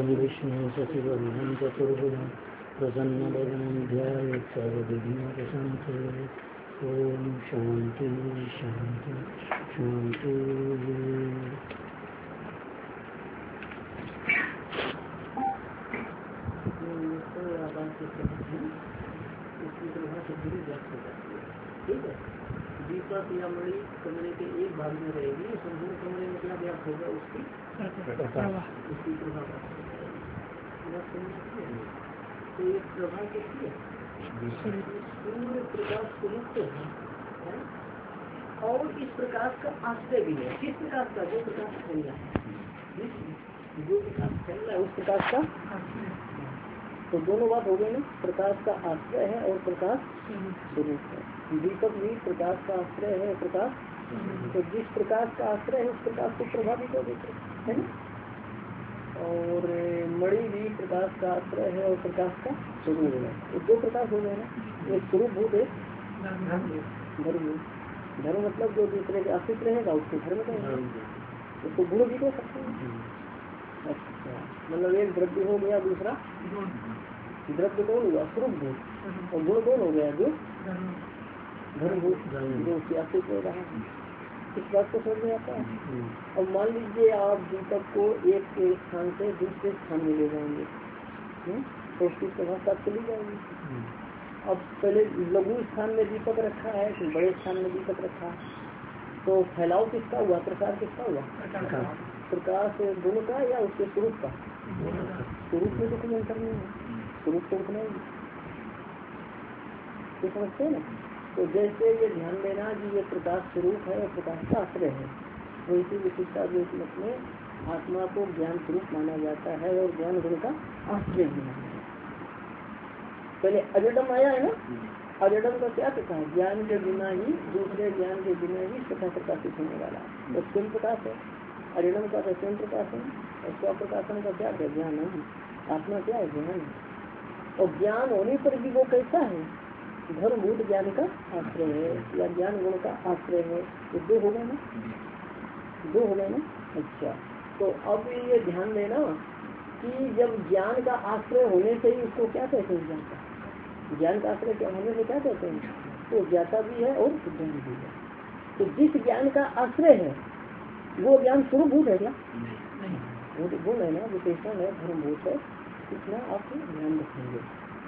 विष्णु शशिवर्णं चतुर्भुजं प्रसन्नवदनं ध्यायेत् सर्वविघ्नोपशान्तये। ओम शांति शांति शांति। ठीक है, दीपक या मणि कमरे के एक भाग में रहेगी, संपूर्ण कमरे में क्या व्याप्त होगा उसकी प्रभा। तो ये प्रभा कैसी है? सूर्य प्रकाश स्वरूप है और इस प्रकाश का आश्रय भी है। किस प्रकाश का? जो प्रकाश फैल रहा है, जो प्रकाश फैल रहा है उस प्रकाश का। तो दोनों बात हो गई ना, प्रकाश का आश्रय है और प्रकाश स्वरूप है। दीपक भी प्रकाश का आश्रय है, प्रकाश। तो जिस प्रकाश का आश्रय है उस प्रकाश को प्रभावित हो देते है ना। और मणि भी प्रकाश का आश्रय है और प्रकाश का स्वरूप है। तो दो प्रकाश हो गए ना, एक स्वरूप भूत है धर्म। धर्म मतलब जो दूसरे के आश्रित रहेगा उसको धर्म कहेंगे, उसको गुण भी कह सकते हैं। अच्छा, मतलब एक द्रव्य हो गया, दूसरा द्रव्य कौन हुआ? स्वरूप भूत, और गुण कौन हो गया? जो धर्मभूत, जो उसके आश्रित हो रहा है। इस बात को समझ में आता है। अब मान लीजिए आप दीपक को एक स्थान से दूसरे स्थान में ले जाएंगे, तो उसकी प्रभाव साथ चली जाएगी। अब पहले लघु स्थान में दीपक रखा है, फिर बड़े स्थान में दीपक रखा है, तो फैलाव किसका हुआ? प्रसार किसका हुआ? प्रकाश गुण का या उसके स्वरूप का? स्वरूप में तो कोई अंतर नहीं है, स्वरूप तो उतना ही। तो समझते हैं ना। तो जैसे ये ध्यान देना कि ये प्रकाश स्वरूप है और प्रकाश का आश्रय है, तो इसी विशिष्टा मत में आत्मा को ज्ञान स्वरूप माना जाता है और ज्ञान गुण का आश्रय भी माना जाता है। पहले अजडम आया है ना, अजडम का क्या कहता है? ज्ञान के बिना ही, दूसरे ज्ञान के बिना ही स्वतः प्रकाशित होने वाला, तो स्वयं प्रकाश है। अजडम का स्वयं प्रकाशन और स्वप्रकाशन का क्या है? ज्ञान है। आत्मा क्या है? ज्ञान है। और ज्ञान होने पर भी वो कैसा है? धर्मभूत ज्ञान का आश्रय है या ज्ञान गुण का आश्रय है। तो दो हो गए ना, दो हो गए ना। अच्छा, तो अब ये ध्यान देना कि जब ज्ञान का आश्रय होने से ही उसको क्या कहते हैं? ज्ञान का, ज्ञान का आश्रय क्या होने से क्या कहते हैं? तो ज्ञाता भी है और ज्ञान भी है। तो जिस ज्ञान का आश्रय है वो ज्ञान स्वरूपभूत है क्या? वो तो गुण है ना, विशेषण है, धर्मभूत है। इतना आप ध्यान रखेंगे।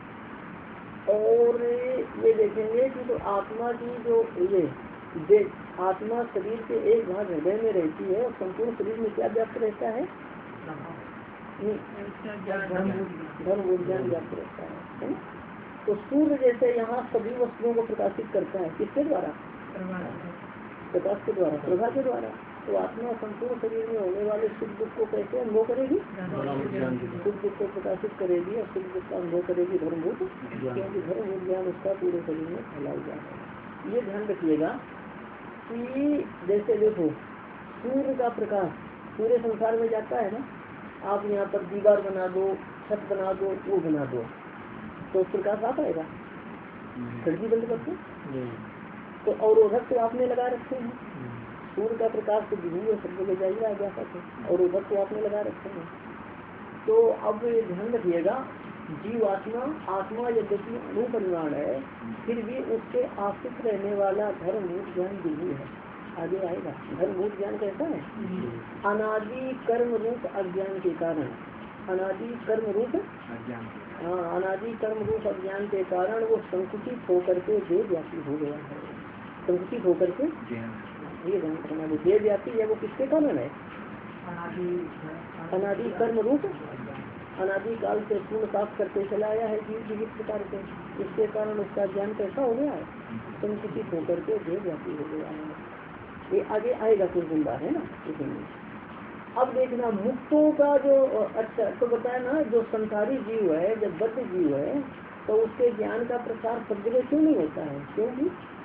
और ये देखेंगे कि तो आत्मा की जो ये आत्मा शरीर के एक भाग हृदय में रहती है और संपूर्ण शरीर में क्या व्याप्त रहता है? धर्मभूत ज्ञान व्याप्त रहता है। तो सूर्य जैसे यहाँ सभी वस्तुओं को प्रकाशित करता है, किसके द्वारा? प्रकाश के द्वारा, प्रभा के द्वारा। तो आत्मा संपूर्ण शरीर में होने वाले सुख दुख को कैसे अनुभव करेगी? सुख दुख को प्रकाशित करेगी और सुख दुख का अनुभव करेगी धर्मभूत, क्योंकि धर्मभूत ज्ञान उसका पूरे शरीर में फैला हुआ है। ये ध्यान रखिएगा कि जैसे देखो सूर्य का प्रकाश पूरे संसार में जाता है ना। आप यहाँ पर दीवार बना दो, छत बना दो, वो बना दो, तो प्रकाश आ पाएगा? खिड़की बंद करके तो अवरोधक तो आपने लगा रखे हैं। सूर्य का प्रकाश तो दिल्ली सब जगह जाइए आ जाता है, अवरोधक तो आपने लगा रखे हैं। तो अब ये ध्यान रखिएगा, जीव आत्मा यद्यपि अनुपरिमाण है, फिर भी उसके आश्रित रहने वाला धर्मभूत ज्ञान दिल्ली है। आगे आएगा। धर्मभूत ज्ञान कैसा है? अनादि कर्म रूप अज्ञान के कारण, अनादि कर्म रूप अज्ञान के कारण वो संकुचित होकर के देवव्यापी हो गया है। संकुचित होकर के ये ध्यान रखना, वो देवव्यापी है वो किसके कारण है? अनादि कर्म रूप, अनादि काल से पूर्ण प्राप्त करते चला आया है जीव की जिस प्रकार से, इसके कारण उसका ज्ञान कैसा हो गया है? संकुचित होकर के देवव्यापी हो गया है। ये आगे आएगा कुछ बुंदा है ना। अब देखना मुक्तों का जो, अच्छा तो बताया ना, जो संसारी जीव है, जब बद्ध जीव है तो उसके ज्ञान का प्रसार सब जगह क्यों नहीं होता है? क्योंकि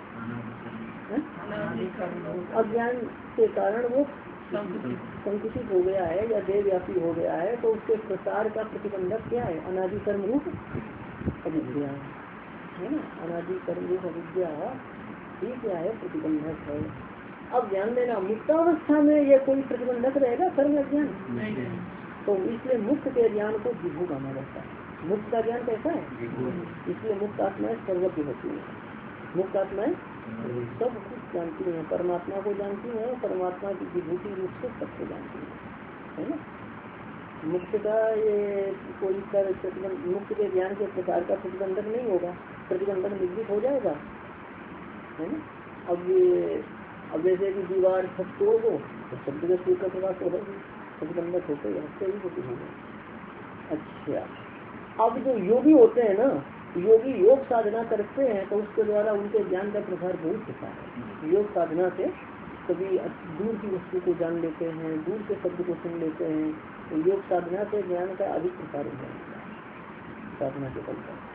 अज्ञान के कारण वो संकुचित हो गया है या देवव्यापी हो गया है। तो उसके प्रसार का प्रतिबंधक क्या है? अनादि कर्म रूप अविद्या है ना। अनादि कर्म रूप अविद्या ही क्या है? प्रतिबंधक है। अब ध्यान देना, मुक्तावस्था में ये कोई प्रतिबंधक रहेगा कर्म अज्ञान? तो इसलिए मुक्त के ज्ञान को विभू माना जाता है। मुक्त का ज्ञान कैसा है? इसलिए मुक्त आत्माएं सर्वज्ञ होती है। मुक्त आत्माएं सब कुछ जानती हैं, परमात्मा को जानती हैं, परमात्मा की विभूति रूप से सबको जानती है ना। मुक्त का ये कोई मुक्त के ज्ञान के प्रकार का प्रतिबंधक नहीं होगा, प्रतिबंधक निवृत्त हो जाएगा, है ना। अब जैसे कि दीवार छत तोड़ दो तो सब जगह सूर्य का प्रकाश होगा, प्रतिबंधक होते हफ्ते ही होती होगा। अच्छा, अब जो योगी होते हैं ना, योगी योग साधना करते हैं तो उसके द्वारा उनके ज्ञान का प्रसार बहुत होता है। योग साधना से कभी दूर की वस्तु को जान लेते हैं, दूर के शब्द को सुन लेते हैं, तो योग साधना से ज्ञान का अधिक प्रसार हो जाता है साधना के बल पर।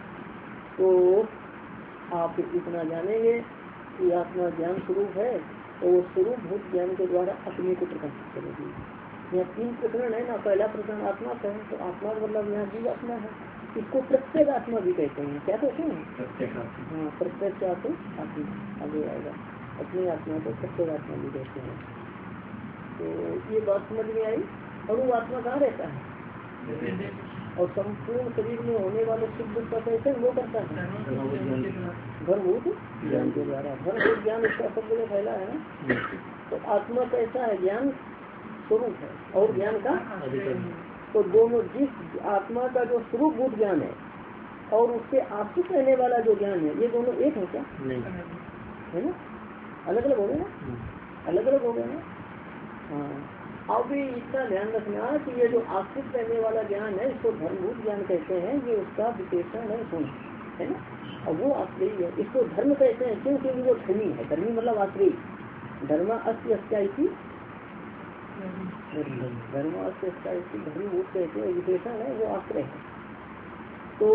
तो आप इतना जानेंगे कि आत्मा ज्ञान स्वरूप है, तो वो स्वरूप भूत ज्ञान के द्वारा अपने को प्रकाशित करेगी। यहाँ 3 प्रकरण है ना। पहला प्रकरण आत्मा का है, तो आत्मा मतलब यहाँ जीव आत्मा है, इसको प्रत्येक आत्मा भी कहते हैं। क्या कहते हैं? हाँ, प्रत्येक आत्मा आगे आएगा, अपनी आत्मा को प्रत्येक आत्मा भी कहते हैं। तो ये बात समझ में आई। अणु आत्मा कहाँ रहता है? और संपूर्ण शरीर में होने वाले सुख दुख का कैसे वो करता है? धर्मभूत ज्ञान के द्वारा। धर्मभूत ज्ञान इसका सब जगह फैला है ना। तो आत्मा कैसा है? ज्ञान स्वरूप है और ज्ञान का तो दोनों, जिस आत्मा का जो स्वरूप भूत ज्ञान है और उससे आश्रित रहने वाला जो ज्ञान है, ये दोनों एक है क्या? नहीं है ना, अलग अलग हो गए ना, अलग अलग हो गए ना। हाँ, अब इतना ध्यान रखना कि ये जो आश्रित रहने वाला ज्ञान है इसको धर्मभूत ज्ञान कहते हैं, ये उसका विशेषण है गुण है ना। और वो आश्रयी है, इसको धर्म कहते हैं क्योंकि वो धर्मी है। धर्मी मतलब आश्रयी। धर्म अस्थि अस्त्यायी, धर्म धर्मभूत कहते हैं, विशेषण है, वो आश्रय है। तो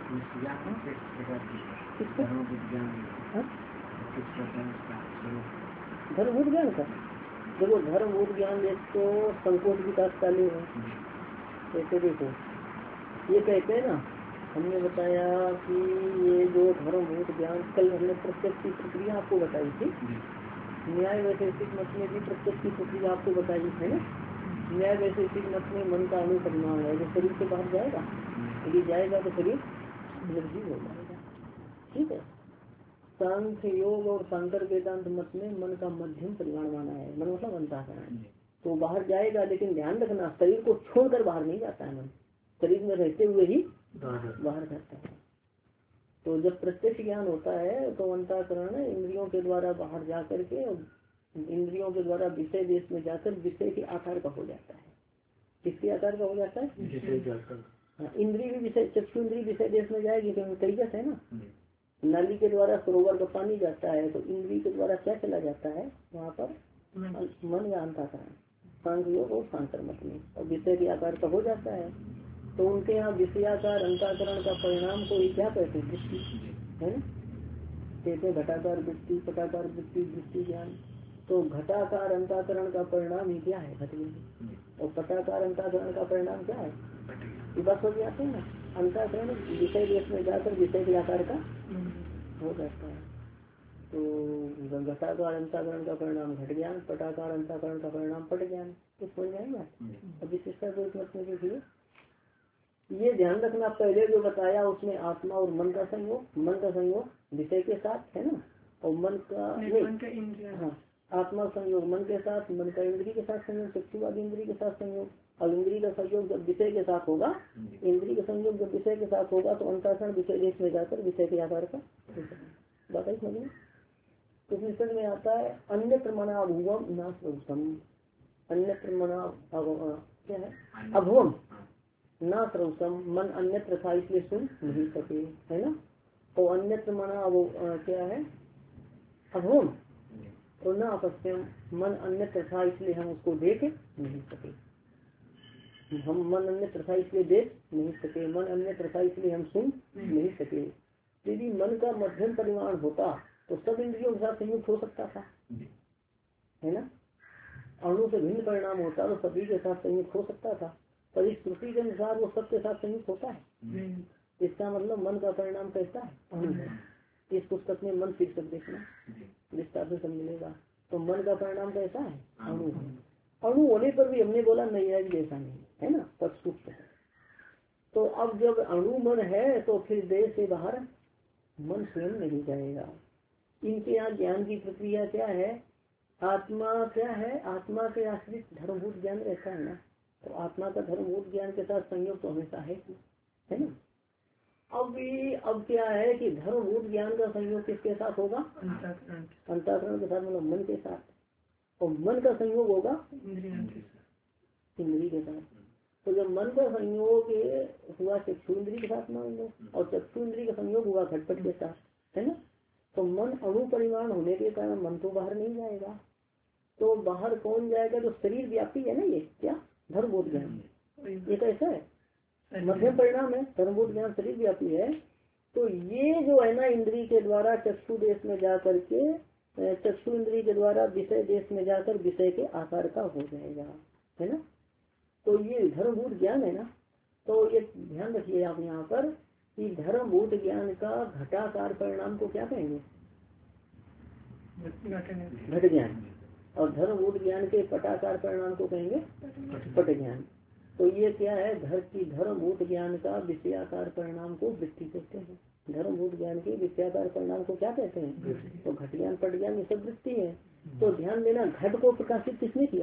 धर्मभूत ज्ञान का देखो, धर्मभूत ज्ञान एक तो संकोच विकास काले है। जैसे देखो ये कहते हैं ना, हमने बताया कि ये जो धर्मभूत ज्ञान, कल हमने प्रत्यक्ष की प्रक्रिया आपको बताई थी। न्याय वैशेषिक मत में भी प्रत्यक्ष की प्रक्रिया आपको बताई है ना। न्याय वैशेषिक मत में मन का अनुपरिमाण है, जो शरीर से बाहर जाएगा, यदि जाएगा तो शरीर निर्जीव हो जाएगा। ठीक है। सांख्य योग और शांकर वेदांत मत में मन का मध्यम परिमाण माना है। मन मतलब अंतःकरण, तो बाहर जाएगा, लेकिन ध्यान रखना शरीर को छोड़कर बाहर नहीं जाता है। मन शरीर में रहते हुए ही बाहर जाता है। तो जब प्रत्यक्ष ज्ञान होता है तो अंतःकरण इंद्रियों के द्वारा बाहर जा करके, इंद्रियों के द्वारा विषय देश में जाकर विषय के आकार का हो जाता है। किसके आकार का हो जाता है? इंद्रिय भी विषय, चक्षु इंद्रिय विषय देश में जाएगी तो तरीका है ना। नाली के द्वारा सरोवर का पानी जाता है, तो इंद्रिय के द्वारा क्या चला जाता है वहाँ पर? मन या अंतःकरण। सांख्य योग और शांकर मत में और विषय के आकार का हो जाता है। तो उनके यहाँ विषयाकार अंतःकरण का परिणाम को ये क्या कहते हैं? दृष्टि है ना। कहते हैं घटाकार वृत्ति, पटाकार वृत्ति, दृष्टि ज्ञान। तो घटाकार अंतःकरण का परिणाम ही क्या है? घटना। और पटाकार अंतःकरण का परिणाम क्या है? ये बात समझ आते हैं ना। अंतःकरण विषय देश में जाकर विषय के आकार का हो जाता है। तो घटाकार अंतःकरण का परिणाम घट ज्ञान, पटाकार अंतःकरण का परिणाम पट ज्ञान। तो समझ आएगा। अब विशेषता को मत में देखिए, ये ध्यान रखना, पहले जो बताया उसमें आत्मा और मन का संयोग विषय के साथ है ना, और मन का हाँ, आत्मा संयोग मन के साथ, मन का इंद्रिय के साथ संयोग, चक्षुवादी इंद्रिय के सात संयोग, और इंद्रिय का संयोग जब विषय के साथ होगा, इंद्रिय का संयोग जब विषय के साथ होगा तो अंतःकरण विषय देश में जाकर विषय के आकार का बात समझिए। तो निषेध में आता है अन्य प्रमाणा अभुवम न श्रौतम। अन्य प्रमाणा क्या है? अभुवम न श्रौतम, मन अन्यत्र था इसलिए सुन नहीं सके, है ना। तो अन्यत्र मना क्या है? अभुवम, और न अपत्यम, मन अन्यत्र था इसलिए हम उसको देख नहीं सके। हम मन अन्यत्र था इसलिए देख नहीं सके, मन अन्यत्र था इसलिए हम सुन नहीं सके। यदि मन का मध्यम परिमाण होता तो सब इंद्रियों के साथ संयुक्त हो सकता था, है ना। अणु से भिन्न परिणाम होता तो सभी के साथ संयुक्त हो सकता था, पर इस श्रुति के अनुसार वो सबके साथ संयुक्त होता है। इसका मतलब मन का परिणाम कैसा है? अणु है। इस पुस्तक में मन शीर्षक देखना, विस्तार से समझ मिलेगा। तो मन का परिणाम कैसा है? अणु है। अणु होने पर भी हमने बोला नहीं है जैसा नहीं है ना, पर सूक्ष्म है। तो अब जब अणु मन है तो फिर देह से बाहर मन स्वयं नहीं जाएगा। इनके यहाँ ज्ञान की प्रक्रिया क्या है, आत्मा क्या है, आत्मा के आश्रित धर्मभूत ज्ञान रहता है ना, तो आत्मा का धर्मभूत ज्ञान के साथ संयोग तो हमेशा है ना। अब क्या है कि धर्मभूत ज्ञान का संयोग किसके साथ होगा, अंतःकरण के साथ, मतलब मन के साथ, और मन का संयोग होगा इंद्रिय के साथ। तो जब मन का संयोग हुआ चक्षु इंद्रिय के साथ मान लो, और चक्षु इंद्रिय का संयोग हुआ घटपट के साथ, है ना, तो मन अणु परिमाण होने के कारण मन तो बाहर नहीं जाएगा। तो बाहर कौन जाएगा, जो शरीर व्यापी है ना, ये क्या धर्मभूत ज्ञान, ये कैसा है, मध्यम परिणाम है, धर्मभूत ज्ञान शरीर व्यापी है। तो ये जो है ना इंद्रिय के द्वारा चक्षु देश में जा करके, चक्षु इंद्रिय के द्वारा विषय देश में जाकर विषय के आकार का हो जाएगा, है ना। तो ये धर्मभूत ज्ञान है ना। तो ये ध्यान रखिए आप यहाँ पर कि धर्मभूत ज्ञान का घटाकार परिणाम को क्या कहेंगे, घट ज्ञान, और धर्मभूत ज्ञान के पटाकार परिणाम को कहेंगे पट ज्ञान। तो ये क्या है, धर्मभूत ज्ञान का विषयाकार परिणाम को वृत्ति कहते हैं। धर्मभूत ज्ञान के विषयाकार परिणाम को क्या कहते हैं, तो घट ज्ञान पट ज्ञान ये सब वृत्ति है। तो ध्यान देना, घट को प्रकाशित किसने किया,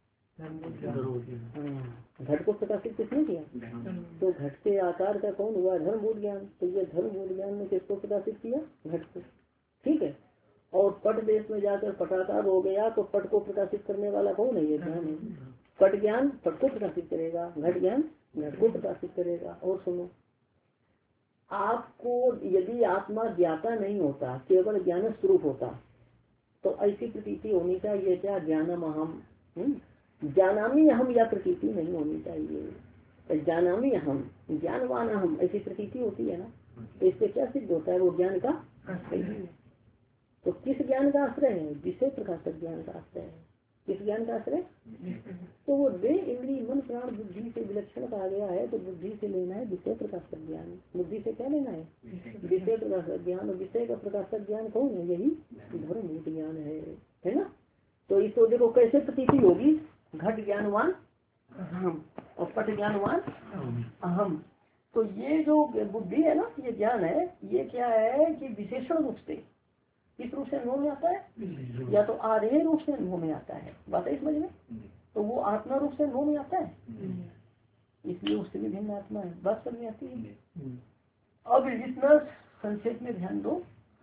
घट को प्रकाशित किसने किया, तो घट के आकार का कौन हुआ, धर्मभूत ज्ञान। तो ये धर्मभूत ज्ञान ने किसको प्रकाशित किया, घट को, ठीक है। और पट देश में जाकर पटाकार हो गया, तो पट को प्रकाशित करने वाला कौन है, ये ध्यान है। पट ज्ञान पट को प्रकाशित करेगा, घट ज्ञान घट को प्रकाशित करेगा। और सुनो, आपको यदि आत्मा ज्ञाता नहीं होता, केवल ज्ञान स्वरूप होता, तो ऐसी प्रतीति होनी चाहिए क्या, ज्ञानम अहम, ज्ञानामी अहम, या प्रतीति नहीं होनी चाहिए। ज्ञानामी अहम, ज्ञानवान अहम, ऐसी प्रतीति होती है ना। तो इससे क्या सिद्ध होता है, वो ज्ञान का आश्रय है। तो किस ज्ञान का आश्रय है, विषय प्रकाशक ज्ञान का आश्रय है। किस ज्ञान का आश्रय, तो वो दे इंद्रिय मन प्राण बुद्धि से विलक्षण कहा गया है। तो बुद्धि से लेना है विषय प्रकाशक ज्ञान, बुद्धि से क्या लेना है, विषय प्रकाशक ज्ञान। और विषय का प्रकाशक ज्ञान कौन है, यही धर्मभूत ज्ञान है ना। तो इसको देखो कैसे प्रतीति होगी, घट ज्ञानवान अहम और पट ज्ञानवान अहम। तो ये जो बुद्धि है ना, ये ज्ञान है, ये क्या है कि विशेषण रूप से किस रूप से अनुभव में आता है, या तो आधे रूप से अनुभव में आता है, बात है समझ में। तो वो आत्मा रूप से अनुभव में आता है, इसलिए उससे भी भिन्न आत्मा है, बात समझ में आती है। अब इतना संक्षेप में ध्यान दो,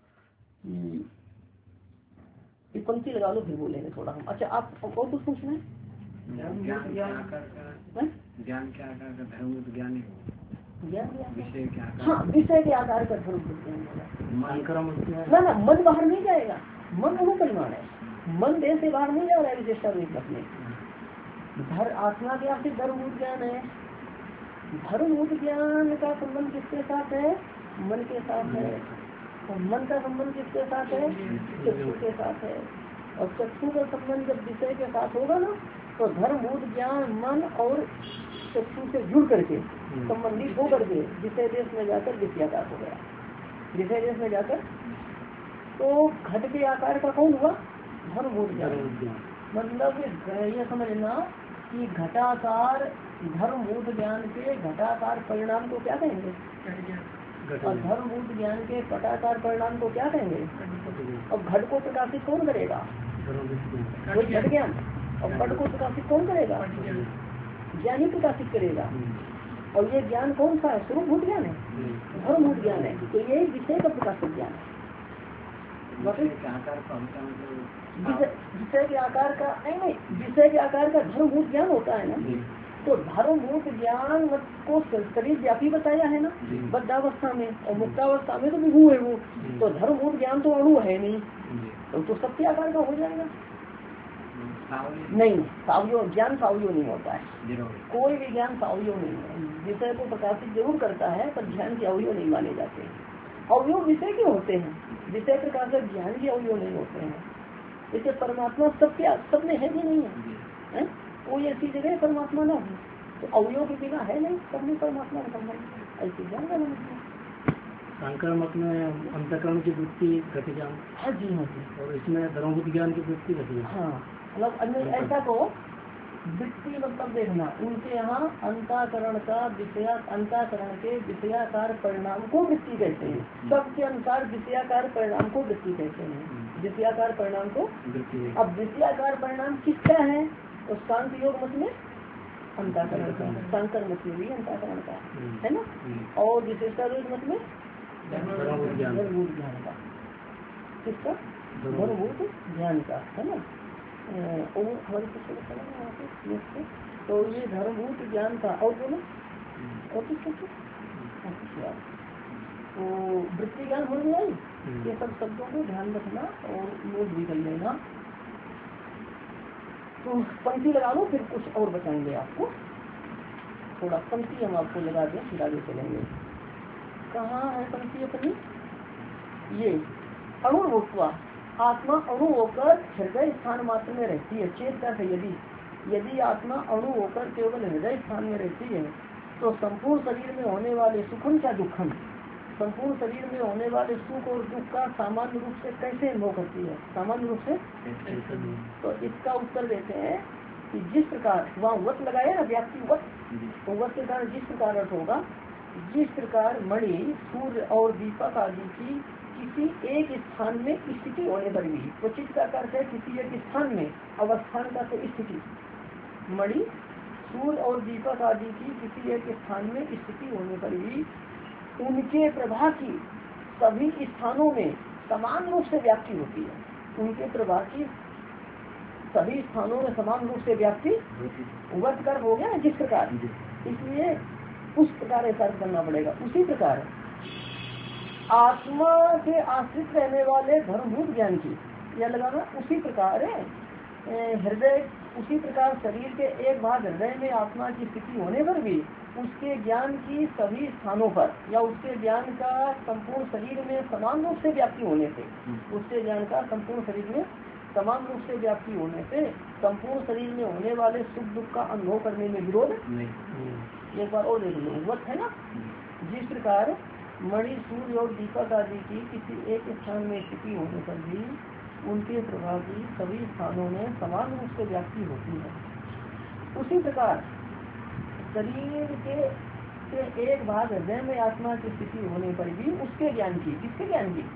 ये पंक्ति लगा लो फिर बोलेंगे थोड़ा हम। अच्छा, आप और कुछ पूछना है, ज्ञान क्या आकार का धर्मभूत ज्ञान है, विषय क्या, हाँ विषय के आकार का धर्मभूत ज्ञान होगा ना। मन बाहर नहीं जाएगा, मन अणु परिमाण है, मन देह से बाहर नहीं जा रहा है विशेषता रूप में। आत्मा के आपसे धर्मभूत ज्ञान है। धर्मभूत ज्ञान का संबंध किसके साथ है, मन के साथ है। और मन का संबंध किसके साथ है, चक्षु के साथ है। और चक्षु का संबंध जब विषय के साथ होगा ना, तो धर्मभूत ज्ञान मन और चक्षु से जुड़ करके संबंधित हो करके विषय देश में जाकर विषयाकार हो गया। विषय देश में जाकर तो घट के आकार का कौन हुआ, धर्मभूत ज्ञान। मतलब ये समझना कि घटाकार धर्मभूत ज्ञान के घटाकार परिणाम को क्या कहेंगे, और धर्मभूत ज्ञान के पटाकार परिणाम को क्या कहेंगे। और घट को प्रकाशित कौन करेगा, घट ज्ञान। और पट को प्रकाशित कौन करेगा, ज्ञान ही प्रकाशित करेगा। और ये ज्ञान कौन सा है, स्वरूपभूत ज्ञान है, धर्मभूत ज्ञान है। तो ये विषय का प्रकाशित ज्ञान है। विषय के आकार का नहीं, विषय के आकार का धर्मभूत ज्ञान होता है ना। तो धर्मभूत ज्ञान को शरीर व्यापी बताया है ना, बद्धावस्था में, और मुक्तावस्था में तो विभू है वो। तो धर्मभूत ज्ञान तो अणु है नहीं, तो सबके आकार का हो जाएगा। नहीं, सावयव ज्ञान सावयव नहीं होता है, कोई भी ज्ञान सावयव नहीं है। विषय को प्रकाशित जरूर करता है, पर ध्यान के अवयव नहीं माने जाते। अवयव विषय के होते हैं, विषय प्रकाशक ज्ञान के अवयव नहीं होते हैं। इससे परमात्मा सब में है भी नहीं है, कोई ऐसी जगह परमात्मा ना हो, तो अवयव के बिना है नहीं, सब में परमात्मा का संबंध। ऐसी ज्ञान का शंकर मत में अंतःकरण की वृत्ति घट ज्ञान, हाँ जी हाँ जी, और इसमें धर्मभूत ज्ञान की वृत्ति घट ज्ञान। हाँ मतलब ऐसा को वृत्ति मतलब देखना, उनके यहाँ अंतःकरण का अंतःकरण के विषयाकार परिणाम को वृत्ति कहते हैं। सबके अनुसार विषयाकार परिणाम को वृत्ति कहते हैं। विषयाकार परिणाम को अब विषयाकार परिणाम किसका है? तो शांत योग मत में अंतःकरण का, शंकर मत में भी अंतःकरण का है ना। और विशेषता मत में धर्मभूत ज्ञान का, किसका? धर्मभूत ज्ञान का है ना। और हमारे तो ये धर्मभूत ज्ञान का और बोलो और किस तो वृत्ति ज्ञान हो गया। ये सब शब्दों को ध्यान रखना और नोट भी कर लेना। तो पंक्ति लगा लो, फिर कुछ और बताएंगे आपको। थोड़ा पंक्ति हम आपको लगा दें, फिर आगे चलेंगे। कहाँ है पंक्ति अपनी? ये अणुभूत्वा, आत्मा अणु होकर हृदय स्थान मात्र में रहती है। चेत का है यदि आत्मा अणु होकर केवल हृदय स्थान में रहती है तो संपूर्ण शरीर में होने वाले सुखम क्या दुखम, संपूर्ण शरीर में होने वाले सुख और दुख का सामान्य रूप से कैसे अनुभव करती है? सामान्य रूप से तो इसका उत्तर देते हैं कि जिस प्रकार वहाँ वत लगाया ना, व्याप्ति वत, तो वत के कारण जिस प्रकार अर्थ होगा, जिस प्रकार मणि सूर्य और दीपक आदि की किसी एक स्थान में स्थिति होने पर भी, तो चित्त का अर्थ है किसी एक स्थान में, अवस्थान का तो स्थिति, मणि सूर्य और दीपक आदि की किसी एक स्थान में स्थिति होने पर भी उनके प्रभा की सभी स्थानों में समान रूप से व्याप्ति होती है। उनके प्रभा की सभी स्थानों में समान रूप से व्याप्ति वत कर हो गया जिस प्रकार, इसलिए उस प्रकार ऐसा करना पड़ेगा। उसी प्रकार आत्मा के आश्रित रहने वाले धर्मभूत ज्ञान की यह लगाना, उसी प्रकार हृदय, उसी प्रकार शरीर के एक भाग हृदय में आत्मा की स्थिति होने पर भी उसके ज्ञान की सभी स्थानों पर या उसके ज्ञान का संपूर्ण शरीर में समान रूप से व्याप्ति होने से, उसके ज्ञान का संपूर्ण शरीर में समान रूप से व्याप्ति होने से संपूर्ण शरीर में होने वाले सुख दुख का अनुभव करने में विरोध नहीं। एक बार और देख लो, वत है ना। जिस प्रकार मणि सूर्य और दीपक आदि की किसी एक स्थान में स्थिति होने पर भी उनके प्रभाव की सभी स्थानों में समान रूप से व्याप्ति होती है, उसी प्रकार शरीर के एक भाग हृदय में आत्मा की स्थिति होने पर भी उसके ज्ञान की, किसके ज्ञान की?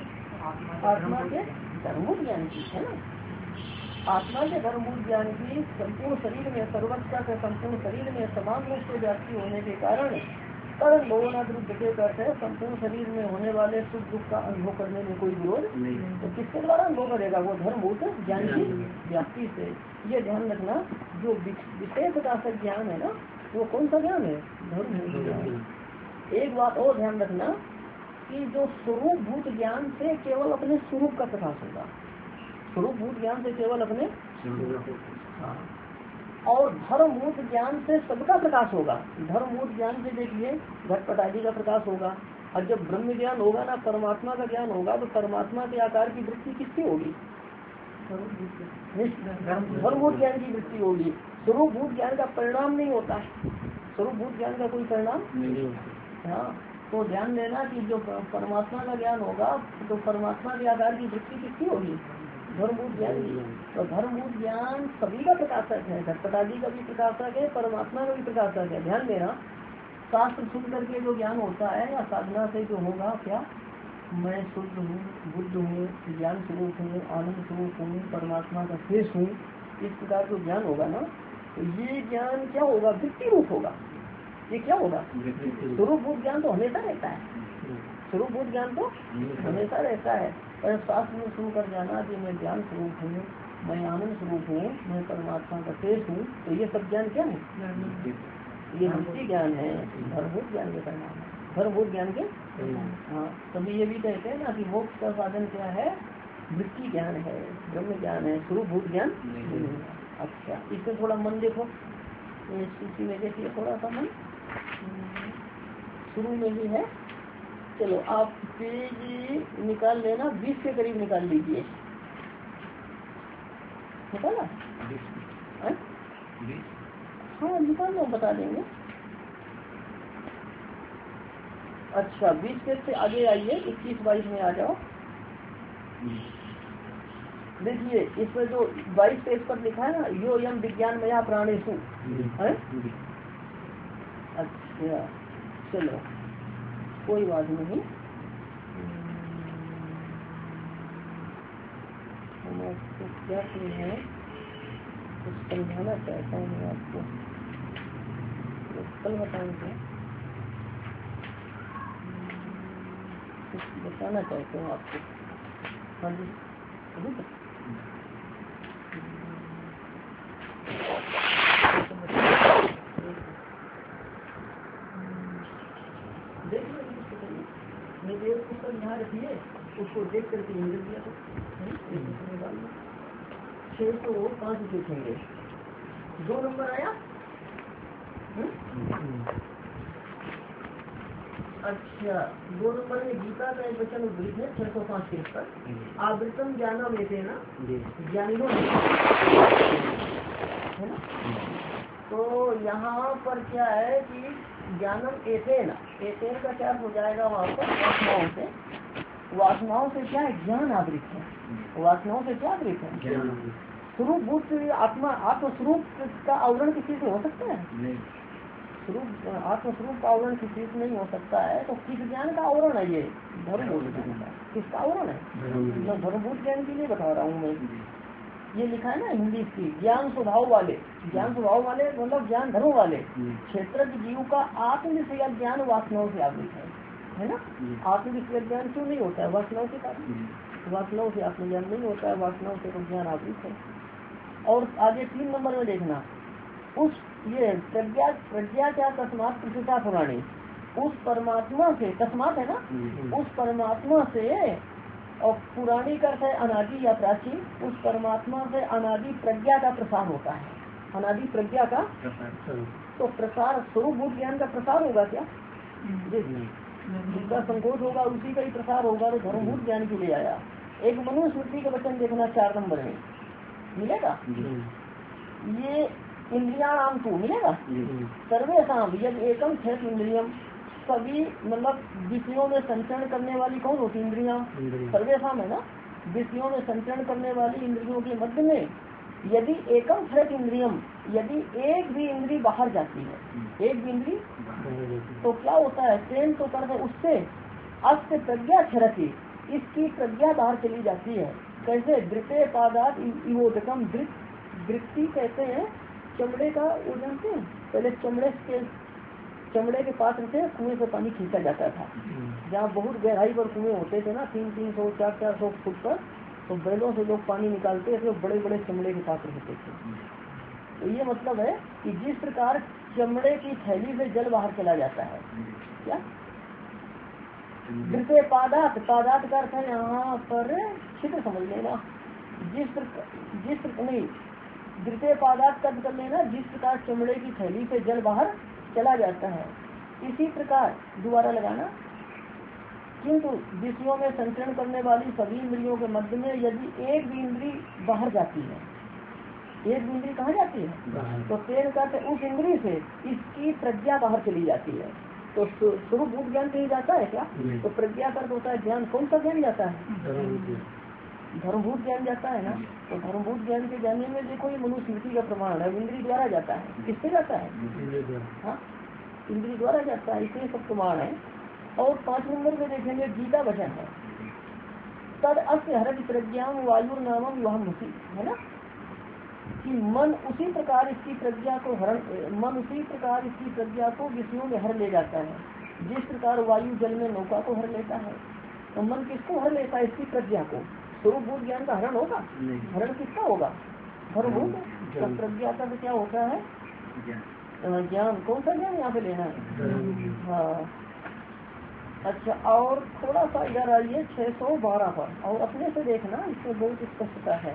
आत्मा के धर्मभूत ज्ञान की है ना। आत्मा के धर्मभूत ज्ञान की संपूर्ण शरीर में सर्वस्व के संपूर्ण शरीर में समान रूप से व्याप्ति होने के कारण पर लोगों के करते हैं संपूर्ण शरीर में होने वाले सुख दुख का अनुभव करने में कोई विरोध नहीं। तो किसके द्वारा अनुभव करेगा? वो धर्मभूत ज्ञान की व्याप्ति से। ये ध्यान रखना, जो विशेष प्रकाशक ज्ञान है ना, वो कौन सा ज्ञान है? धर्मभूत ज्ञान। एक बात और ध्यान रखना कि जो स्वरूप भूत ज्ञान से केवल अपने स्वरूप का प्रकाश होगा, स्वरूप भूत ज्ञान से केवल अपने, और धर्मभूत ज्ञान से सबका प्रकाश होगा। धर्मभूत ज्ञान से देखिए घटपट आदि का प्रकाश होगा, और जब ब्रह्म ज्ञान होगा ना, परमात्मा का ज्ञान होगा, तो परमात्मा के आकार की वृत्ति किसकी होगी? धर्मभूत ज्ञान की वृत्ति होगी। स्वरूप भूत ज्ञान का परिणाम नहीं होता है, स्वरूप भूत ज्ञान का कोई परिणाम नहीं होता। हाँ, तो ध्यान देना कि जो परमात्मा का ज्ञान होगा तो परमात्मा के आकार की वृत्ति किसकी होगी? धर्मभूत ज्ञान। तो धर्मभूत ज्ञान सभी का प्रकाशक है, घटपट आदि का भी प्रकाशक है, परमात्मा का भी प्रकाशक है। ध्यान देना, शास्त्र सुन करके जो ज्ञान होता है या साधना से जो होगा, क्या मैं शुद्ध हूँ, बुद्ध हूँ, ज्ञान स्वरूप हूँ, आनंद स्वरूप हूँ, परमात्मा का शेष हूँ, इस प्रकार जो ज्ञान होगा ना, तो ये ज्ञान क्या होगा? वृत्ति रूप होगा। ये क्या होगा? स्वरूप भूत ज्ञान तो हमेशा रहता है, स्वरूप भूत ज्ञान तो हमेशा रहता है। और शास्त्र में सुन कर जाना कि मैं ज्ञान स्वरूप हूँ, मैं आनंद स्वरूप हूँ, मैं परमात्मा का शेष हूँ, तो ये सब ज्ञान क्या है? ये वृत्ति ज्ञान है, धर्मभूत ज्ञान के परिणाम है, धर्मभूत ज्ञान के। हाँ, तभी ये भी कहते हैं ना कि मोक्ष का साधन क्या है? वृत्ति ज्ञान है, ब्रह्म ज्ञान है, स्वरूप भूत ज्ञान नहीं है। अच्छा, इसमें थोड़ा मन देखो, सूची में देखिए थोड़ा सा मन, शुरू में भी है। चलो आप पेज निकाल लेना, 20 के करीब निकाल लीजिए। निकाला? हाँ निकाल लो, बता देंगे। अच्छा, 20 पेज से आगे आइए, 21-22 में आ जाओ। देखिए इसमें जो 22 पेज पर लिखा है ना, यो यम विज्ञान मया प्राणेषु है। अच्छा चलो कोई बात नहीं, हम आपको क्या है कुछ समझाना चाहता हूँ मैं आपको, कल बताऊंगा, कुछ बताना चाहता हूँ आपको। हाँ जी देखिए पुस्तक यहाँ रखिए, उसको देख करके इंग्लिश दिया तो 605 देखेंगे। 2 नंबर आया। अच्छा 2 नंबर में गीता का एक वचन उद्धृत है 605 पेज पर, आवृतम ज्ञानम एते ना ज्ञानिनो है ना। तो यहाँ पर क्या है कि ज्ञानम एतेन, एतेन का क्या हो जाएगा वहाँ पर वासनाओं से, वासनाओं से क्या है ज्ञान आवृत है, वासनाओं से क्या आवृत है स्वरूप भूत आत्मा, आत्मस्वरूप का आवरण किसी से हो सकता है नहीं, स्वरूप आत्मस्वरूप का आवरण किसी से नहीं हो सकता है। तो किस ज्ञान का आवरण है ये, धर्मभूत ज्ञान का, किसका आवरण है, धर्मभूत ज्ञान के लिए बता रहा हूँ मैं। ये लिखा है ना हिंदी की, ज्ञान स्वभाव वाले, ज्ञान स्वभाव वाले मतलब ज्ञान धर्म वाले क्षेत्र जीव का आत्म विषय ज्ञान वासनाओं से आवृत है ना। आत्म विषय ज्ञान क्यों नहीं होता है, वासनाओं के कारण, वासनाओं से आत्मज्ञान नहीं होता है, वासनाओं से तो ज्ञान आवृत है। और आगे 3 नंबर में देखना, उस ये प्रज्ञा क्या तस्मात प्रसिद्धा पुराणी, उस परमात्मा से, तस्मात है ना, उस परमात्मा से, और पुरानी का अर्थ है अनादि या प्राचीन, उस परमात्मा से अनादि प्रज्ञा का प्रसार होता है, अनादि प्रज्ञा का तो प्रसार स्वरूप भूत ज्ञान का प्रसार होगा क्या, जिसका संकोच होगा उसी का ही प्रसार होगा। तो धर्मभूत ज्ञान के लिए आया। एक मनुस्मृति का वचन देखना 4 नंबर में मिलेगा, ये इंद्रियाणाम तू मिलेगा, सर्वेषाम यद एकम क्षेत्र इंद्रियम, सभी मतलब विषयों में संचरण करने वाली कौन होती इंद्रियां, सर्वेषाम है ना, विषयों में संचरण करने वाली इंद्रियों के मध्य में यदि एकम क्षेत्र इंद्रियम, यदि एक भी इंद्री बाहर जाती है, एक भी इंद्री तो क्या होता है, ट्रेन तो कर उससे अस्त प्रज्ञा क्षरती, इसकी प्रज्ञा बाहर चली जाती है। कैसे, वृत्ते पादात इवोदकम, वृत्ति कहते हैं चमड़े का, वो जानते हैं पहले चमड़े के पात्र से कुएं से पानी खींचा जाता था, जहाँ बहुत गहराई पर कुएं होते थे ना, 300-300 400 फुट पर, तो बैलों से लोग पानी निकालते थे, बड़े बड़े चमड़े के पात्र होते थे। तो ये मतलब है कि जिस प्रकार चमड़े की थैली से जल बाहर चला जाता है, क्या वृत्ते पादात, पादात का अर्थ है यहाँ पर छिद्र समझ लेना, जिस नहीं वृत्ते पादात का कर लेना, जिस प्रकार चमड़े की थैली से जल बाहर चला जाता है, इसी प्रकार दोबारा लगाना, किंतु विषयों में संचरण करने वाली सभी इंद्रियों के मध्य में यदि एक भी इंद्री बाहर जाती है, एक भी इंद्री कहाँ जाती है, तो तेल का उस इंद्री से इसकी प्रज्ञा बाहर चली जाती है। तो स्वरूप भूत ज्ञान कहीं जाता है क्या, तो प्रज्ञा का होता है ज्ञान, कौन सा ज्ञान जाता है, धर्मभूत ज्ञान जाता है ना। तो धर्मभूत ज्ञान के जाने में देखो ये मनुस्मृति का प्रमाण है, इंद्री द्वारा जाता है, किससे जाता है, हाँ इंद्री द्वारा जाता है, इसलिए सब प्रमाण है। और 5 नंबर में देखेंगे गीता वचन है, तद अस्य हरति प्रज्ञा वायु नामम युहम है ना, कि मन उसी प्रकार इसकी प्रज्ञा को मन उसी प्रकार इसकी प्रज्ञा को विषयों में हर ले जाता है, जिस प्रकार वायु जल में नौका को हर लेता है। तो मन किसको हर लेता है, इसकी प्रज्ञा को। स्वरूप भूत ज्ञान का हरण होगा, हरण किसका होगा, धर्मभूत। तो प्रज्ञा का क्या होता है, ज्ञान। कौन सा ज्ञान यहाँ पे लेना है, हाँ अच्छा। और थोड़ा सा इधर आइए 612 पर, और अपने से देखना, इसमें बहुत स्पष्टता है।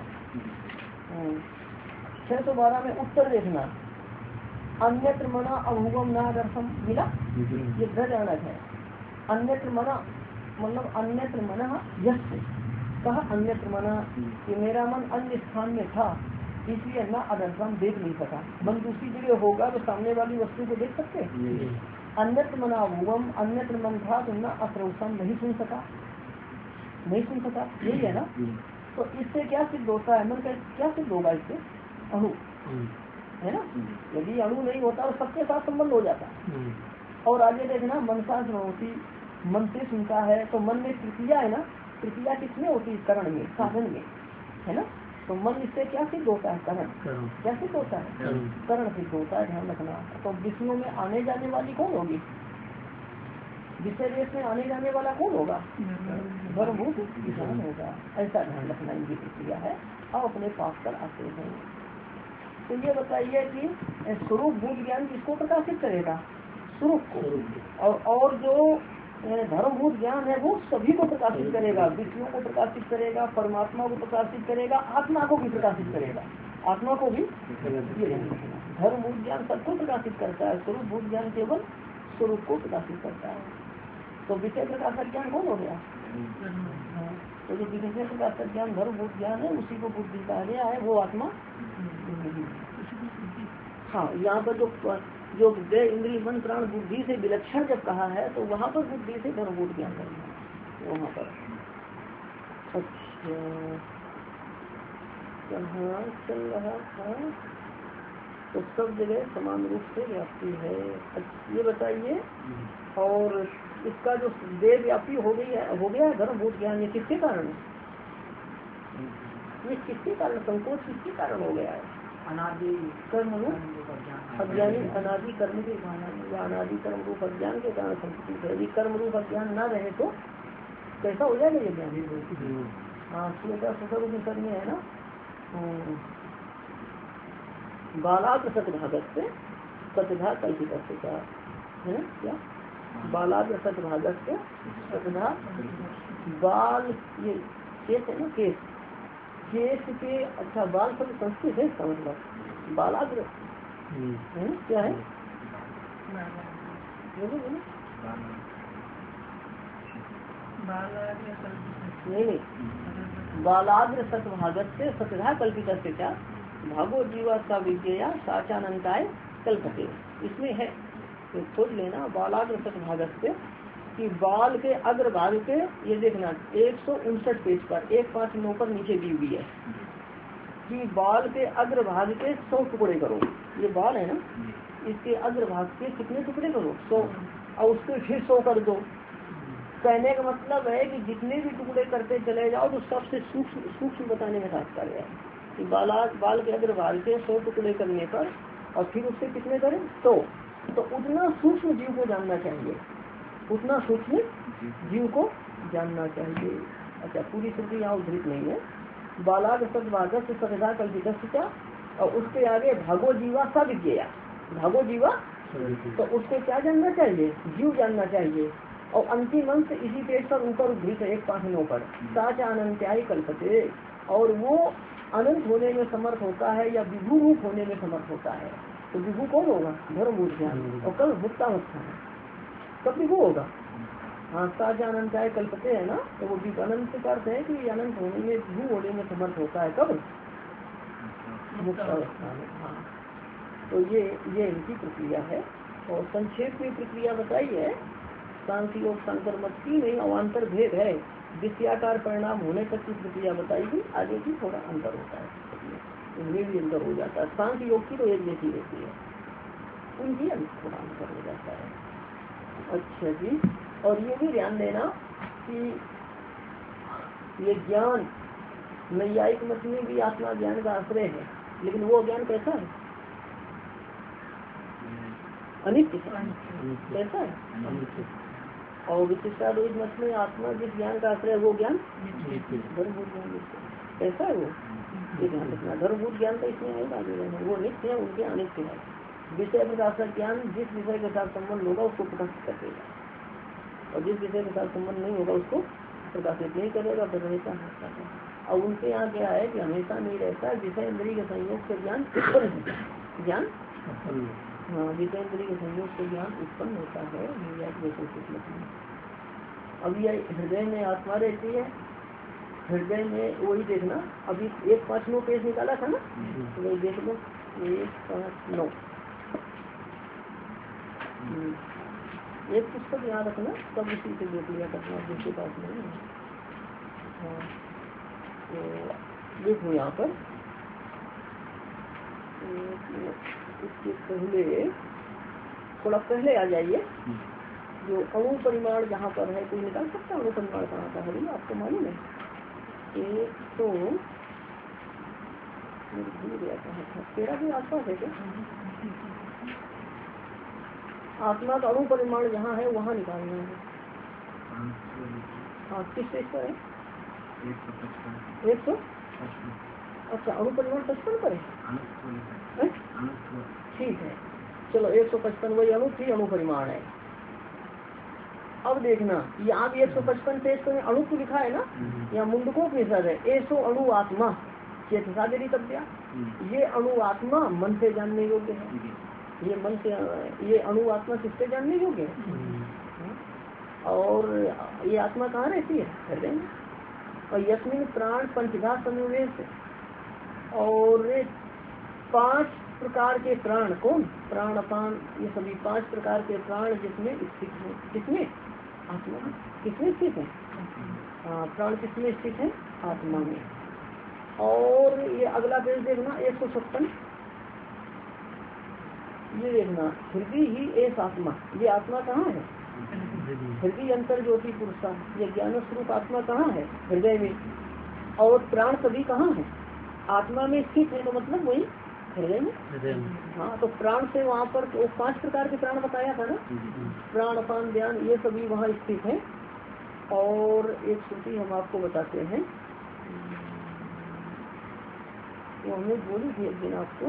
612 में उत्तर देखना, अन्यत्र मना अभुवम ना दर्शम मिला, ये भ्रजानक है। अन्यत्र मना मतलब अन्यत्र मना यश, कहा अन्यत्र मना कि मेरा मन अन्य स्थान में था, इसलिए न अदर्शम देख नहीं सका। मन दूसरी जगह होगा तो सामने वाली वस्तु को देख सकते। अन्यत्र मना अभुवम, अन्यत्र मन था तो न अश्रवसम, नहीं सुन सका, नहीं सुन सका, यही है ना। तो इससे क्या सिद्ध होता है, मन का क्या सिद्ध होगा इससे? अणु है ना। यदि अणु नहीं होता तो सबके साथ संबंध हो जाता है। और आगे देखना, मन का होती, मन से सुनता है तो मन में तृतीया है ना, तृतीया किसमें होती है? करण में, साधन में, है ना। तो मन इससे क्या सिद्ध होता है? करण। क्या सिद्ध होता है? करण सिद्ध होता है, ध्यान रखना। तो विषयों में आने जाने वाली कौन होगी? विषय देश में आने जाने वाला कौन होगा? धर्मभूत ज्ञान होगा। ऐसा ध्यान रखना, इनकी प्रक्रिया है। अब अपने पास पर आते हैं। तो ये बताइए कि स्वरूप भूत ज्ञान किसको प्रकाशित करेगा? स्वरूप को। और जो धर्मभूत ज्ञान है वो सभी को प्रकाशित करेगा, विषयों को प्रकाशित करेगा, परमात्मा को प्रकाशित करेगा, आत्मा को भी प्रकाशित करेगा, आत्मा को भी। धर्मभूत ज्ञान सबको प्रकाशित करता है, स्वरूप भूत ज्ञान केवल स्वरूप को प्रकाशित करता है। तो विषय प्रकाशक ज्ञान कौन हो गया? तो जो विषय प्रकाशक ज्ञान धर्मभूत ज्ञान है उसी को बुद्धि कहा गया है, वो आत्मा। हाँ, यहाँ पर जो देह इंद्रिय मन प्राण बुद्धि से विलक्षण जब कहा है तो वहाँ पर बुद्धि से धर्मभूत ज्ञान करना वहाँ पर। अच्छा, कहाँ चल रहा था? तो सब जगह समान रूप से व्याप्ति है। ये बताइए, और इसका जो देह व्यापी हो गया है धर्मभूत ज्ञान, ये किसके कारण है? ये किसके कारण, संकोच किसके कारण हो गया है? अनादि कर्म रूप अज्ञानी, अनादि कर्म के अनादि कर्म रूप अज्ञान के कारण संकुचित है। यदि कर्म रूप अज्ञान न रहे तो कैसा हो जाएगा ये ज्ञान? हाँ, सतर में है ना, बालाग्र सतभागत से सतधा कल्पित है ना। क्या बालाग्र सतभागत से सतधा, बाल ये केस है ना, केस के, अच्छा बाल सब संस्कृत है इसका मतलब, बालाग्र है ना, क्या है? नहीं, बालाग्र सतभागत से सतधा कल्पित से क्या भागो जीवा सा विद्या साचानंताय कल्पते, इसमें है तो खोज लेना। बालाग्र सतभागत से कि बाल के अग्रभाग के, ये देखना 159 पेज पर 159 पर नीचे दी हुई है कि बाल के अग्रभाग के 100 टुकड़े करो। ये बाल है ना, इसके अग्रभाग के कितने टुकड़े करो? 100, और उसके फिर 100 कर दो। कहने का मतलब है कि जितने भी टुकड़े करते चले जाओ तो सबसे सूक्ष्म बताने में तात्पर्य है कि बाल के अग्रभाग के 100 टुकड़े करने पर और फिर उससे कितने करें? 100। तो उतना सूक्ष्म जीव को जानना चाहिए, उतना सूक्ष्म जीव को जानना चाहिए। अच्छा, पूरी श्रुति यहाँ उद्धृत नहीं है। बालाग्र सतभागत से सतधा कल्पित क्या, और उसके आगे भागो जीवा सब विज्ञेया, भागो जीवा, तो उसको क्या जानना चाहिए? जीव जानना चाहिए। और अंतिम अंत इसी पेज पर ऊपर उद्धृत है 159 पर, साच अनंत्याय कल्पते, और वो अनंत होने में समर्थ होता है या विभू रूप होने में समर्थ होता है। तो विभू कौन होगा? धर्मभूत ज्ञान। और कल भुक्तावस्था है, कब विभू होगा? हाँ, साच अनंत्याय कल्पते है ना, तो वो अनंत का अर्थ है कि अनंत होने में, विभू होने में समर्थ होता है। कब? मुक्तावस्था में। हाँ, तो ये इनकी प्रक्रिया है। और संक्षेप में प्रक्रिया बताई है। सांख्य योग शंकर मत की नहीं, अवान्तर भेद है, विषयाकार परिणाम होने तक की प्रक्रिया बताएगी, आगे की थोड़ा अंतर होता है, इनमें भी अंतर हो जाता है। सांख्य योग की तो एक जैसी रहती है, उनकी थोड़ा अंतर हो जाता है। अच्छा जी, और ये भी ध्यान देना कि ये ज्ञान नैयायिक मत में भी आत्मा ज्ञान का आश्रय है, लेकिन वो ज्ञान कैसा है? अनित्य है। कैसा है? और विशिष्टाद्वैत मत में आत्मा जिस ज्ञान का आश्रय है वो ज्ञान धर्मभूत ज्ञान कैसा है? वो ये ध्यान रखना, धर्मभूत ज्ञान का इसमें नहीं बात है, वो नित्य है, उनके अनित्य है। विषय प्रकाशक ज्ञान जिस विषय के साथ संबंध होगा उसको प्रकाशित कर देगा, और जिस विषय के साथ संबंध नहीं होगा उसको प्रकाशित नहीं करेगा, तो हमेशा रहता है। और उनके यहाँ क्या है कि हमेशा नहीं रहता है, विषय इंद्रिय के संयोग से ज्ञान उत्पन्न होता है, ज्ञान, हाँ, विषय इंद्रिय के संयोग से ज्ञान उत्पन्न होता है। अब यह हृदय में आत्मा रहती है, हृदय में वही देखना। अभी 159 पेज निकाला था ना, तो वही देख लो 159। एक पुस्तक यहाँ रखना, सब उसी से देख लिया करना जिसके पास नहीं है। हाँ, तो देखो यहाँ पर इसके पहले थोड़ा पहले आ जाइए। जो अणु परिमाण जहाँ पर है, कोई निकाल सकता है अणु परिमाण कहाँ का है? आपको मालूम है? एक तो भूल गया कहाँ था, तेरा भी आसपास है क्या? आत्मा का अणु परिमाण जहाँ है वहाँ निकालना है। हाँ, किस पेज पर है? 100। अच्छा, अणु परिमाण 55 पर है। ठीक है, चलो 155 वही अणु थी, अणु परिमाण है। अब देखना, यहाँ भी 155 पेज पर अणु को लिखा है ना, यहाँ मुंडको के साथ है ऐसो अणु आत्मा चेतसा देरी तब्या। ये अणु आत्मा मन से जानने योग्य है। ये मन से, ये अणु आत्मा किससे जानने योग्य है? और ये आत्मा कहाँ रहती है? हृदय में। और यस्मिन प्राण पंचधा सन्निवेश, और 5 प्रकार के प्राण, कौन? प्राण अपान, ये सभी 5 प्रकार के प्राण जिसमें स्थित है। किसमें? आत्मा में। किसमें स्थित है? प्राण किसमें स्थित है? आत्मा में। और ये अगला पेज देखना 156, ये देखना, हृदय ही एक आत्मा। ये आत्मा कहाँ है? हृदय अंतर ज्योति पुरुषा। ये ज्ञान स्वरूप आत्मा कहाँ है? हृदय में। और प्राण सभी कहाँ है? आत्मा में स्थित है, तो मतलब वही हृदय में। हाँ, तो प्राण से वहाँ पर तो 5 प्रकार के प्राण बताया था ना, प्राण अपान ज्ञान, ये सभी वहाँ स्थित है। और एक श्रुति हम आपको बताते हैं, तो हमने बोली थी एक दिन आपको,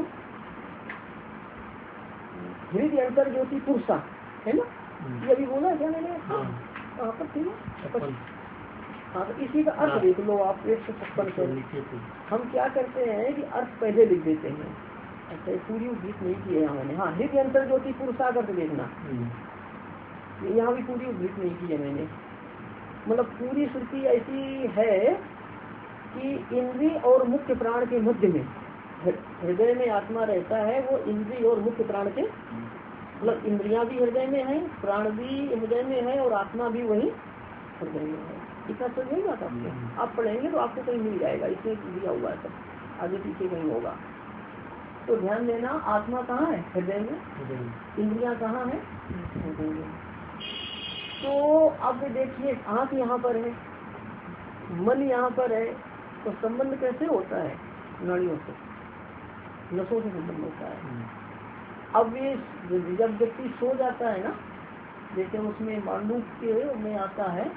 हृदय अंतर ज्योति पुरुषा है ना, ये अभी बोला क्या मैंने? वहाँ पर थी। हाँ, तो इसी का अर्थ देख लो आप 156 से। हम क्या करते हैं कि अर्थ पहले लिख देते हैं। अच्छा, पूरी उद्धृत नहीं की है यहाँ मैंने। हाँ, हृदय अंतर ज्योति पुरुषा करके देखना, यहाँ भी पूरी उद्धृत नहीं की है मैंने। मतलब पूरी श्रुति ऐसी है कि इंद्रिय और मुख्य प्राण के मध्य में हृदय में आत्मा रहता है। वो इंद्रिय और मुख्य प्राण के, मतलब इंद्रियां भी हृदय में है, प्राण भी हृदय में है, और आत्मा भी वही हृदय में है। इतना समझ नहीं आता आपको? आप पढ़ेंगे तो आपको कहीं मिल जाएगा, इसमें दिया हुआ है सब, आगे पीछे कहीं होगा। तो ध्यान देना, आत्मा कहाँ है? हृदय में। इंद्रियां कहाँ है? हृदय में। तो अब देखिए, आँख यहाँ पर है, मन यहाँ पर है, तो संबंध कैसे होता है? नाड़ियों से, नसों से संबंध होता है। अब ये जब व्यक्ति सो जाता है ना, जैसे उसमें मांडूक्य में आता है,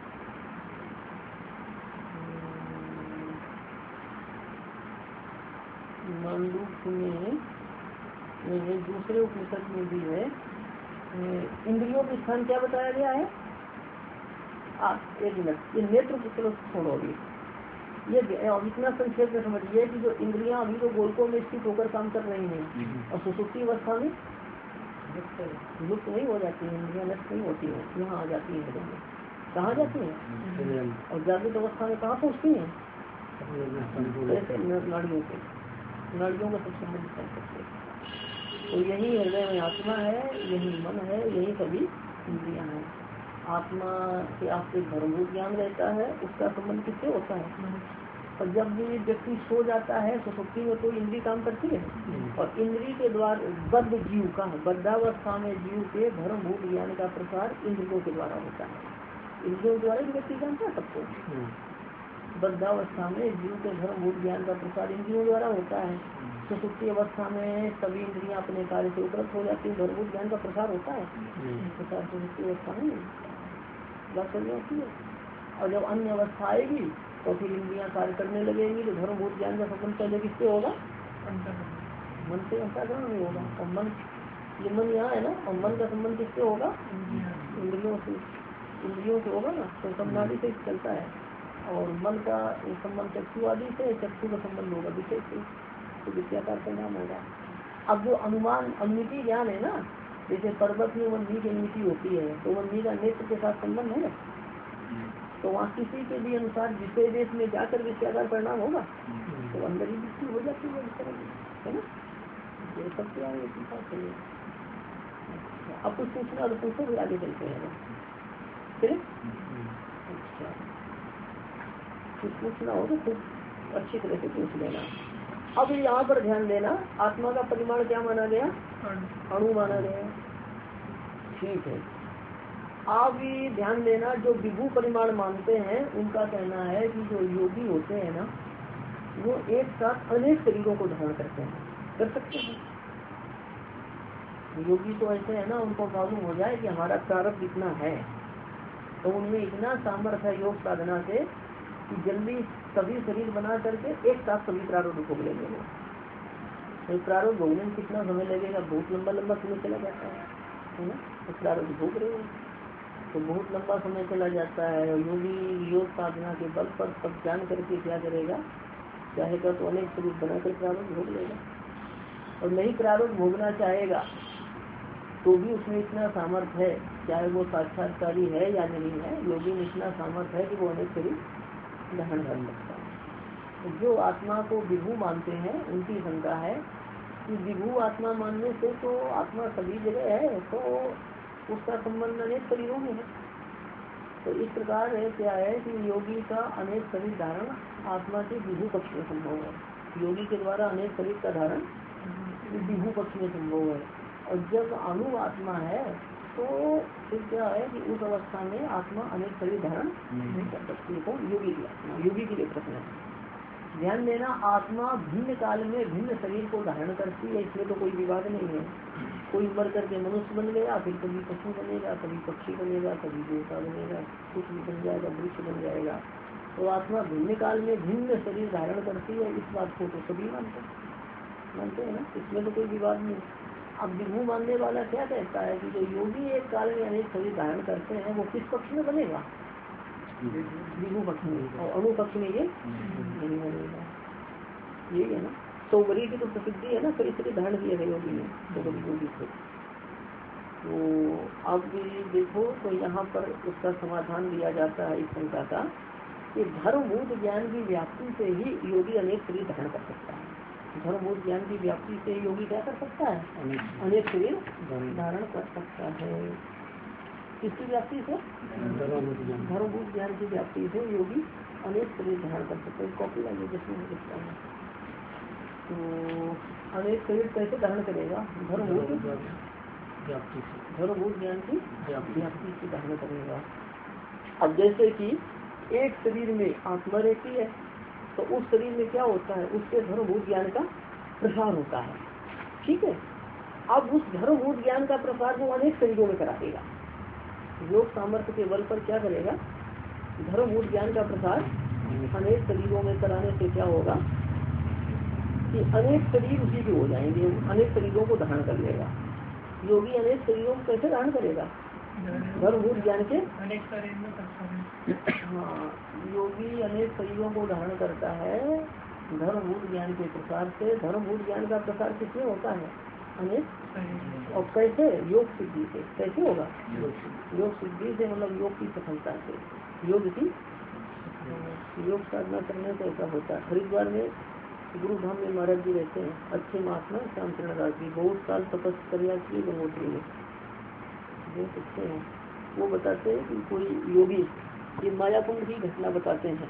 मांडूक्य में दूसरे उपनिषद में भी है, इंद्रियों के स्थान क्या बताया गया है? एक मिनट, ये नेत्र, चलो छोड़ोगे, ये इतना संक्षेप में समझिए कि जो इंद्रियां अभी तो गोलकों में स्थित होकर काम कर रही हैं, और सुसुप्ति अवस्था में लुप्त नहीं हो जाती है, इंद्रियां नष्ट नहीं होती है, यहाँ आ जाती है। कहाँ जाती है? और जागृत अवस्था में कहाँ पहुँचती है? ऐसे नाड़ियों से, नाड़ियों का सब संबंध कर सकते हैं। तो यही हृदय में आत्मा है, यही मन है, यही सभी इंद्रियां हैं। आत्मा से आपके धर्मभूत ज्ञान रहता है, उसका संबंध किससे होता है? और जब भी व्यक्ति सो जाता है, सुसुप्ति में तो इंद्रिय काम करती है, और इंद्रिय के द्वारा बद्ध जीव का, बद्धावस्था में जीव के धर्मभूत ज्ञान का प्रसार इंद्रियों के द्वारा होता है। इंद्रियों द्वारा व्यक्ति जानता है सबको। बद्धावस्था में जीव के धर्मभूत ज्ञान का प्रसार इंद्रियों द्वारा होता है। सुसुप्ति अवस्था में सभी इंद्रियां अपने कार्य से उपलब्ध हो जाती है, धर्मभूत ज्ञान का प्रसार होता है। प्रसार सुसुप्ति अवस्था में बात चल जाती है। और जब अन्य अवस्था आएगी तो फिर इंद्रियां कार्य करने लगेंगी, तो धर्मभूत ज्ञान का संबंध पहले किससे होगा? मन से। अंतःकरण नहीं होगा। और मन, ये मन यहाँ है ना, और मन का संबंध किससे होगा? इंद्रियों से। इंद्रियों से होगा ना, तो सब नाड़ी से चलता है। और मन का संबंध चक्षु आदि से, चक्षु का संबंध होगा विषय से, तो विषयाकार परिणाम होगा। अब जो अनुमान, अनुमिति ज्ञान है ना, जैसे पर्वत में वन्नी की अनुमिति होती है, तो वन्नी का नेत्र के साथ संबंध है ना, तो वहाँ किसी के भी अनुसार विषय देश में जाकर विषयाकार परिणाम होगा, तो अंदर ही दृष्टि हो जाती है इस तरह की, है ना। ये सब क्या है? अब कुछ पूछना तो पूछो, भी आगे चलते हैं। अच्छा, कुछ पूछना हो तो खूब अच्छी तरह से पूछ लेना। अब यहाँ पर ध्यान देना, आत्मा का परिमाण क्या माना गया? अणु माना गया। ठीक है, आप ये ध्यान देना, जो विभू परिमाण मानते हैं उनका कहना है कि जो योगी होते हैं ना, वो एक साथ अनेक शरीरों को धारण करते हैं, कर सकते हैं। योगी तो ऐसे है ना, उनको मालूम हो जाए कि हमारा प्रारब्ध इतना है, तो उनमें इतना सामर्थ्य है योग साधना से कि जल्दी सभी शरीर बना करके एक साथ सभी प्रारब्ध भोग लेंगे। तो प्रारब्ध भोगने में कितना समय लगेगा? बहुत लंबा लंबा समय चला जाता है ना। तो प्रारब्ध भोग रहे हैं तो बहुत लंबा समय चला जाता है। योगी योग साधना के बल पर सब जान करके क्या करेगा, चाहेगा तो अनेक शरीर बनाकर प्रारब्ध भोग लेगा, और नहीं प्रारब्ध भोगना चाहेगा तो भी उसमें इतना सामर्थ्य है, चाहे वो साक्षात्कारी है या नहीं है, योगी में इतना सामर्थ्य है कि वो अनेक शरीर धारण कर सकता है। जो आत्मा को विभू मानते हैं उनकी शंका है कि विभू आत्मा मानने से तो आत्मा सभी जगह है, तो उसका संबंध अनेक शरीरों में है। तो इस प्रकार है क्या है कि योगी का अनेक शरीर धारण आत्मा के विभू पक्ष में संभव है। योगी के द्वारा अनेक शरीर का धारण विभू पक्ष में संभव है। और जब अणु आत्मा है तो फिर क्या है कि उस अवस्था में आत्मा अनेक शरीर धारण नहीं कर सकती। कौन? योगी की आत्मा। योगी के लिए प्रश्न है, ध्यान देना, आत्मा भिन्न काल में भिन्न शरीर को धारण करती है, इसमें तो कोई विवाद नहीं है। कोई मर करके मनुष्य बन गया, फिर कभी पशु बनेगा, कभी पक्षी बनेगा, कभी देवता बनेगा, कुछ भी बन जाएगा, वृक्ष बन जाएगा। तो आत्मा भिन्न काल में भिन्न शरीर धारण करती है, इस बात को तो सभी मानते हैं ना, इसमें तो कोई विवाद नहीं। अब विभू मानने वाला क्या कहता है कि जो योगी एक काल में अनेक शरीर धारण करते हैं वो किस पक्ष में बनेगा? विभू पक्ष में, और अणु पक्ष में ये नहीं बनेगा। ये है ना, सौगरी की तो प्रसिद्धि है ना, कई शरीर धारण किए गए योगी ने, सौगरी योगी से। तो अब देखो तो यहाँ पर उसका समाधान दिया जाता है इस शंका का कि धर्मभूत ज्ञान की व्याप्ति से ही योगी अनेक शरीर धारण कर सकता है। धर्मभूत ज्ञान की व्याप्ति से योगी क्या कर सकता है? अनेक शरीर धारण कर सकता है। किसकी व्याप्ति से? धर्मभूत ज्ञान की व्याप्ति से योगी अनेक शरीर धारण कर सकते हैं। कॉपी लाइए जिसमें लिखता है। तो अनेक शरीर कैसे धारण करेगा? धर्मभूत ज्ञान की व्याप्ति से धारण करेगा। अब जैसे कि एक शरीर में आत्मा रहती है तो उस शरीर में क्या होता है? उससे धर्मभूत ज्ञान का प्रसार होता है। ठीक है, अब उस धर्मभूत ज्ञान का प्रसार वो अनेक शरीरों में करा देगा। योग सामर्थ्य के बल पर क्या करेगा? धर्मभूत ज्ञान का प्रसार अनेक शरीरों में कराने से क्या होगा कि अनेक शरीर उसी के हो जाएंगे, अनेक शरीरों को धारण कर लेगा। योगी अनेक शरीरों को कैसे धारण करेगा? धर्मभूत ज्ञान के अनेक शरीर में। हाँ, योगी अनेक शरीरों को धारण करता है धर्मभूत ज्ञान के प्रसार से। धर्मभूत ज्ञान का प्रसार किसमें होता है? अनेक। और कैसे? योग सिद्धि से। कैसे होगा? योग सिद्धि से, मतलब योग की सफलता से। योग साधना करने से ऐसा होता है। हरिद्वार में गुरुधाम में महाराज जी रहते हैं, अच्छे महात्मा श्यामचरण दास जी, बहुत साल तपस्या की गंगोत्री में, बहुत अच्छे हैं। वो बताते हैं कि कोई योगी, ये मायाकुंड की घटना बताते हैं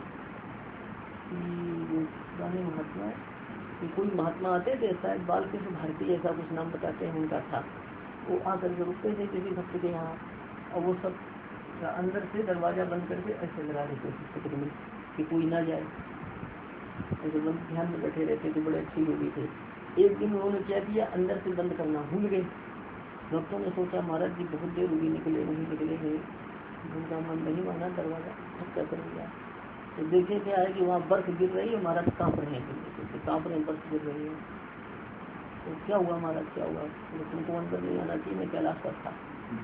कि महात्मा कि कोई महात्मा आते थे, शायद बालकृष्ण भारती ऐसा कुछ नाम बताते हैं उनका था। वो आकर के रुकते थे किसी भक्त के यहाँ, और वो सब अंदर से दरवाजा बंद करके ऐसे लगा देते थे में कि कोई ना जाए, ऐसे बंद ध्यान में बैठे रहते थे। बड़े अच्छे योगी थे। एक दिन उन्होंने क्या किया, अंदर से बंद करना भूल गए। भक्तों ने सोचा महाराज जी बहुत देर होगी, नहीं निकलेंगे, उनका मन नहीं माना, दरवाजा धक्का कर दिया। तो देखे क्या है कि वहाँ बर्फ गिर रही है, महाराज कांप रहे हैं, कांप रहे हैं, बर्फ गिर रही है। तो क्या हुआ महाराज, क्या हुआ? तो तुमको अंदर नहीं आना चाहिए, मैं कैलाश पर था,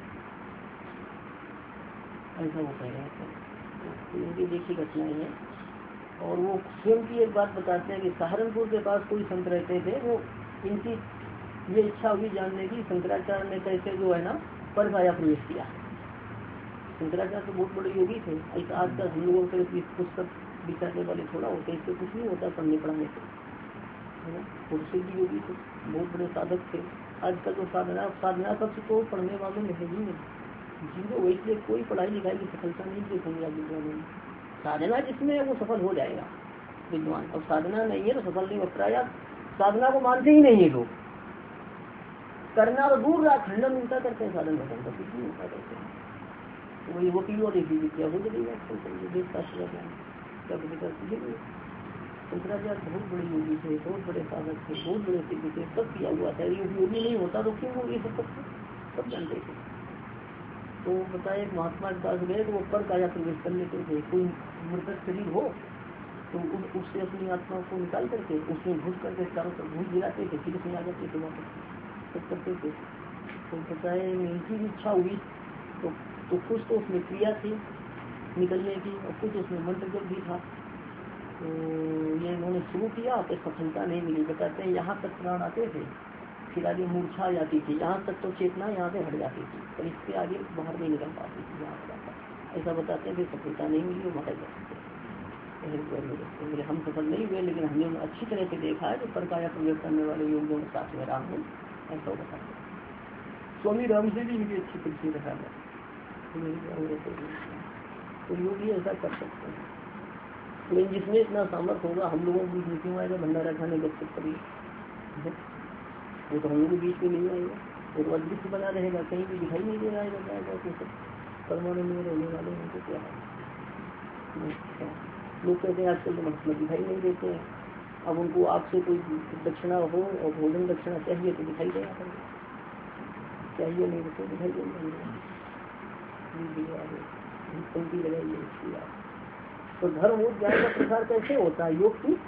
ऐसा वो कह रहे थे। तो इनकी देखी घटनाएं हैं। और वो स्वयं की एक बात बताते हैं कि सहारनपुर के पास कोई संत रहते थे, वो इनकी ये इच्छा हुई जानने की शंकराचार्य ने कैसे जो है ना परछाया प्रवेश किया। शंकराचार्य तो बहुत बड़े योगी थे। ऐसा आजकल हम लोगों के पुस्तक बिचारने वाले थोड़ा होते, इससे कुछ नहीं होता पढ़ने पढ़ाने से, है ना। प्रसिद्ध योगी थे, बहुत बड़े साधक थे। आजकल तो साधना पक्ष तो पढ़ने वालों में है ही नहीं, जिनको वैसे कोई पढ़ाई लिखाई की सफलता नहीं दी दुनिया विद्वानों में, साधना जिसमें है वो सफल हो जाएगा विद्वान, और साधना नहीं है तो सफल नहीं होता। या साधना को मानते ही नहीं है लोग, करना और दूर रहा, खंडन उल्टा करते हैं, साधन भजन का कुछ नहीं उल्टा करते हैं। तो वही वकील और देखिए क्या हो जाएगा, शंकराचार्य बहुत बड़े योगी थे, बहुत बड़े साधक थे, बहुत बड़े सिद्ध थे, सब किया हुआ था। योगी नहीं होता तो क्यों वो ये सब जानते थे। तो बताए महात्मा के पास गए तो वो पर काया प्रवेश कर लेते थे। कोई मृतक शरीर हो तो उससे अपनी आत्मा को निकाल करके उसमें घुस करके चारों तरफ घुस गिराते थे, फिर उसमें आ जाते थे वापस, सब करते थे। तो बताए इनकी भी इच्छा हुई तो कुछ तो उसमें क्रिया थी निकलने की और कुछ उसमें मंत्र जब भी था। तो ये इन्होंने शुरू किया तो सफलता नहीं मिली। बताते हैं यहाँ तक प्राण आते थे, फिर आगे मूर्छा आ जाती थी, यहाँ तक तो चेतना यहाँ से हट जाती थी, पर इससे आगे बाहर नहीं निकल पाती थी, यहाँ जाता ऐसा बताते हैं। फिर सफलता नहीं मिली, वो मारा जाते हम सफल नहीं हुए, लेकिन हमने अच्छी तरह से देखा है कि परकाया प्रयोग करने वाले योगियों के साथ में राम है, ऐसा बताते हैं। स्वामी राम से भी इनकी अच्छी परिचय रहा है, तो योगी ऐसा कर सकते हैं। लेकिन जिसमें इतना सामर्थ्य होगा, हम लोगों के बीच में क्यों आएगा भंडारा खाने गप करिए, वो तो हम लोग के बीच में नहीं आएगा, वो तो अदृश्य बना रहेगा, कहीं भी दिखाई नहीं दे रहा है, बताएगा तो सब परमानंद में रहने वाले उनको क्या है। लोग कहते हैं आजकल तो महात्मा दिखाई नहीं देते हैं, अब उनको आपसे कोई दक्षिणा हो और भोजन दक्षिणा चाहिए तो दिखाई देना पड़ेगा, चाहिए नहीं तो दिखाई देना पंक्ति लगाइए इसकी आप। तो धर्म और ज्ञान का प्रसार कैसे होता है, योग की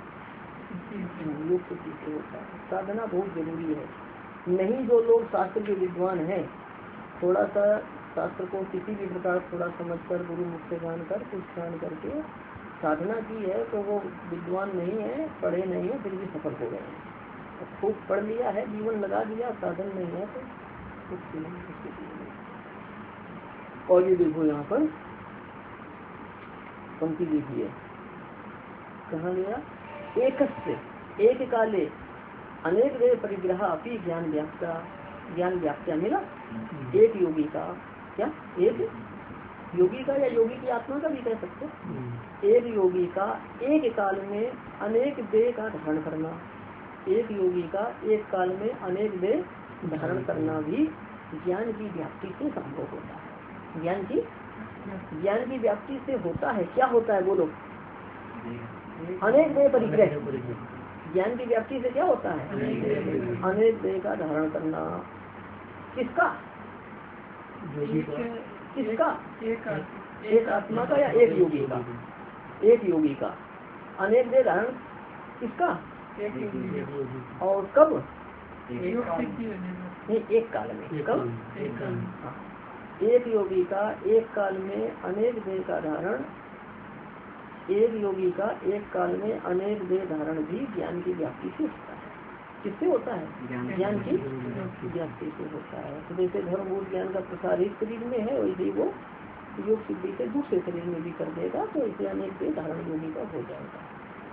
पीछे होता है। साधना बहुत जरूरी है। नहीं जो लोग शास्त्र के विद्वान हैं, थोड़ा सा शास्त्र को किसी भी प्रकार थोड़ा समझकर गुरु मुख से जानकर कुछ जान करके साधना की है, तो वो विद्वान नहीं है, पढ़े नहीं है, फिर भी सफल हो गए हैं। खूब पढ़ लिया है, जीवन लगा दिया, साधन नहीं है तो कुछ नहीं। और ये देखो यहाँ पर पंक्ति देखिए, कहाँ गया, एक काले अनेक देव परिग्रह अपनी ज्ञान व्याप्त्या मिला। एक योगी का, क्या एक योगी का या योगी की आत्मा का भी कह सकते, एक योगी का एक काल में अनेक देह का धारण करना, एक योगी का एक काल में अनेक देह धारण करना भी ज्ञान की व्याप्ति से संभव होता है। ज्ञान की व्याप्ति से होता है। क्या होता है बोलो, अनेक देह परिग्रह। ज्ञान की व्याप्ति से क्या होता है, अनेक देह का धारण करना। किसका, एक आत्मा का या एक योगी का, एक योगी का अनेक देह धारण किसका, और कब, एक काल में, कब, एक योगी का एक काल में अनेक देह का धारण, एक योगी का एक काल में अनेक देह धारण भी ज्ञान की व्याप्ति से होता है। किससे होता है, ज्ञान की व्याप्ति से होता है। तो जैसे धर्मभूत ज्ञान का प्रसार इस शरीर में है, वैसे ही वो योग सिद्धि से दूसरे शरीर में भी कर देगा, तो इसे अनेक देह धारण योगी का हो जाएगा।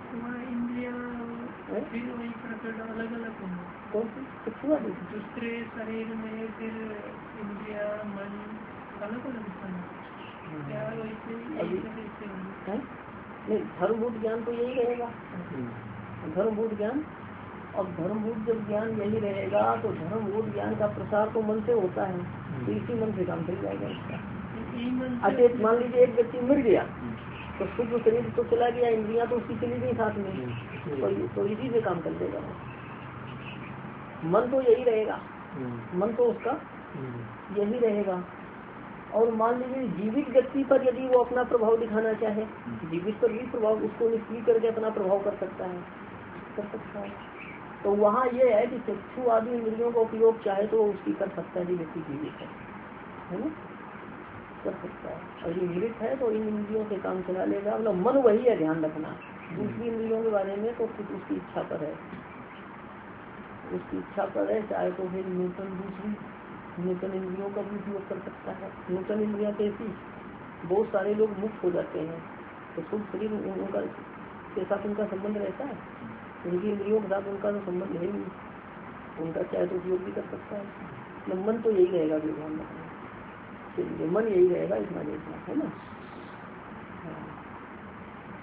अलग अलग कौन सी दूसरे शरीर में फिर इंद्रिया मन अलग अलग नहीं, धर्मभूत ज्ञान तो यही रहेगा, धर्मभूत ज्ञान। अब धर्मभूत जब ज्ञान यही रहेगा तो धर्मभूत ज्ञान का प्रसार तो मन से होता है, तो इसी मन से काम चल जाएगा इसका। अच्छा मान लीजिए एक व्यक्ति मर गया तो शुद्ध शरीर तो चला गया, इंद्रियां तो उसकी चली गई साथ में, तो इसी से काम कर देगा। मन तो यही रहेगा, मन तो उसका यही रहेगा। और मान लीजिए जीवित व्यक्ति पर यदि वो अपना प्रभाव दिखाना चाहे, जीवित पर भी प्रभाव उसको निष्क्रिय करके अपना प्रभाव कर सकता है। तो वहाँ ये है कि चक्षु आदि इंद्रियों का उपयोग चाहे तो उसकी कर सकता है, व्यक्ति जीवित है ना, कर सकता है। और ये मृत है तो इन इंद्रियों से काम चला लेगा। मतलब मन वही है, ध्यान रखना। दूसरी इंद्रियों के बारे में तो कुछ उसकी इच्छा पर है, उसकी इच्छा पर है, चाहे तो फिर नूतन इंद्रियों का भी उपयोग कर सकता है। नूतन इंद्रियां कैसी, बहुत सारे लोग मुक्त हो जाते हैं तो शुभ शरीर उनका के साथ उनका संबंध रहता है, उनकी इंद्रियों के साथ उनका तो संबंध है नहीं, उनका चाहे तो उपयोग भी कर सकता है। मन तो यही रहेगा, ध्यान रखना, मन यही रहेगा, इतना देखना है ना।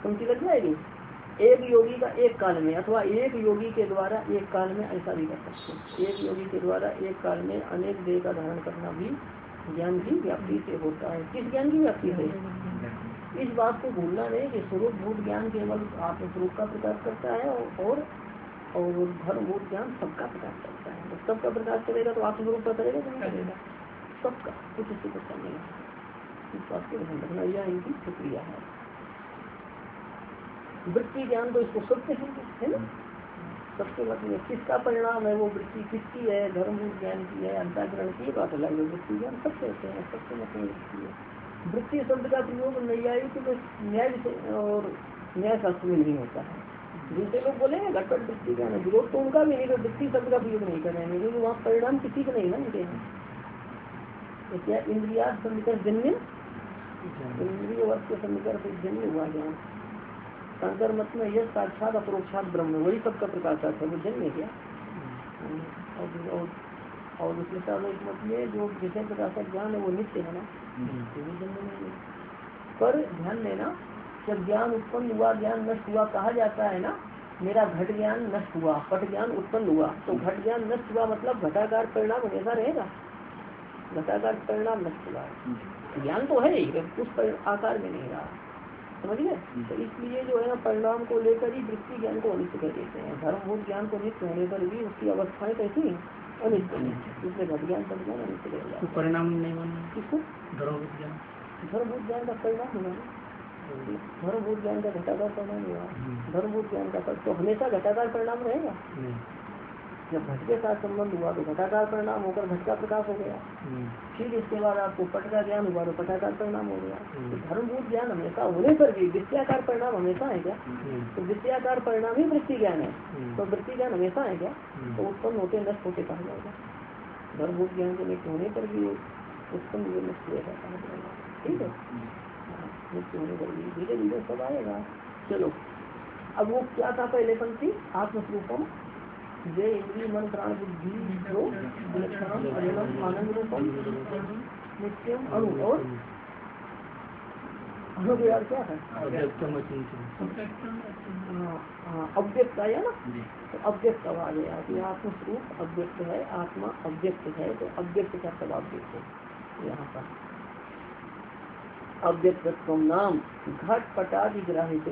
पंक्ति लग जाएगी। एक योगी का एक काल में, अथवा एक योगी के द्वारा एक काल में, ऐसा भी कर सकते हैं। एक योगी के द्वारा एक काल में अनेक देह का धारण करना भी ज्ञान की व्याप्ति से होता है। किस ज्ञान की व्याप्ति से? इस बात को भूलना नहीं कि स्वरूप भूत ज्ञान केवल आत्मस्वरूप का प्रकाश करता है और धर्मभूत ज्ञान सबका प्रकाश करता है। जब सबका प्रकाश करेगा तो आत्मस्वरूप का करेगा तो नहीं करेगा, सबका, कुछ इससे कुछ नहीं है। इस बात को ध्यान रखना, यह इनकी प्रक्रिया है। वृत्ति ज्ञान तो इसको सत्य है ना, सबके मतलब किसका परिणाम है वो वृत्ति किसकी है, धर्मभूत ज्ञान की है, अंतःकरण की बात अलग है। वृत्ति ज्ञान सब कहते हैं, सबके मतलब वृत्ति है। वृत्ति शब्द का प्रयोग नैयायिक न्याय और न्याय शास्त्र में नहीं होता है। दूसरे लोग बोलेंगे घटपट वृत्ति ज्ञान है, विरोध तो उनका भी नहीं, तो वृत्ति शब्द का प्रयोग नहीं करेंगे क्योंकि वहाँ परिणाम किसी का नहीं ना उनके हैं। तो क्या इंद्रिया समीकर जन्य, इंद्रिय वर्ष के समीकर से जन्य हुआ ज्ञान। शंकर मत में यह साक्षात अपरोक्षात ब्रह्म, वही सबका प्रकाशक है, वो जन्य क्या। और दूसरे सालोक मत में जो विषय प्रकाशक ज्ञान है वो नित्य है ना, तो भी जन्य नहीं। पर ध्यान देना, जब ज्ञान उत्पन्न हुआ ज्ञान नष्ट हुआ कहा जाता है ना, मेरा घट ज्ञान नष्ट हुआ पट ज्ञान उत्पन्न हुआ, तो घट ज्ञान नष्ट हुआ मतलब घटाकार परिणाम हमेशा रहेगा, घटाकार परिणाम नष्ट हुआ, ज्ञान तो है ही उस आकार में नहीं रहा, समझ गए। तो इसलिए जो है ना परिणाम को लेकर ही वृत्ति ज्ञान को अनित्य कर देते हैं। धर्मभूत ज्ञान को नित्य होने पर भी उसकी अवस्थाएं कैसी अनित्य है, इसलिए घट ज्ञान पट ज्ञान अनित्य रहेगा। परिणाम नहीं मानना किसको? धर्मभूत ज्ञान का परिणाम होगा, धर्मभूत ज्ञान का घटाकार परिणाम हुआ, धर्मभूत ज्ञान का तो हमेशा घटाकार परिणाम रहेगा। जब घट के साथ संबंध हुआ तो घटाकार परिणाम होकर घट का प्रकाश हो गया, फिर इसके बाद आपको पट का ज्ञान हुआ तो पटाकार परिणाम हो गया। तो धर्मभूत ज्ञान हमेशा होने पर भी विषयाकार परिणाम हमेशा है क्या? तो विषयाकार परिणाम ही वृत्ति ज्ञान है, तो वृत्ति ज्ञान हमेशा है क्या? तो उत्पन्न होते नष्ट होते कहा जाएगा। धर्मभूत ज्ञान के नित्य होने पर भी उत्पन्न हुए नष्ट हुए कहा जाएगा, ठीक है। नित्य होने पर भी धीरे धीरे सब आएगा। चलो अब वो क्या था पहले पंक्ति, आत्मस्वरूपम जय इंद्रिय मन प्राण बुद्धि जो विलक्षणम अजलम आनंद रूपम नित्यम अणु, और अणु के यार क्या है? अव्यक्त आया ना, तो अव्यक्त अब आ गया कि आत्मस्वरूप अव्यक्त है, आत्मा अव्यक्त है, तो अव्यक्त का सब अव्यक्त है। यहाँ पर अव्यक्तत्व नाम घट पटादि ग्राहित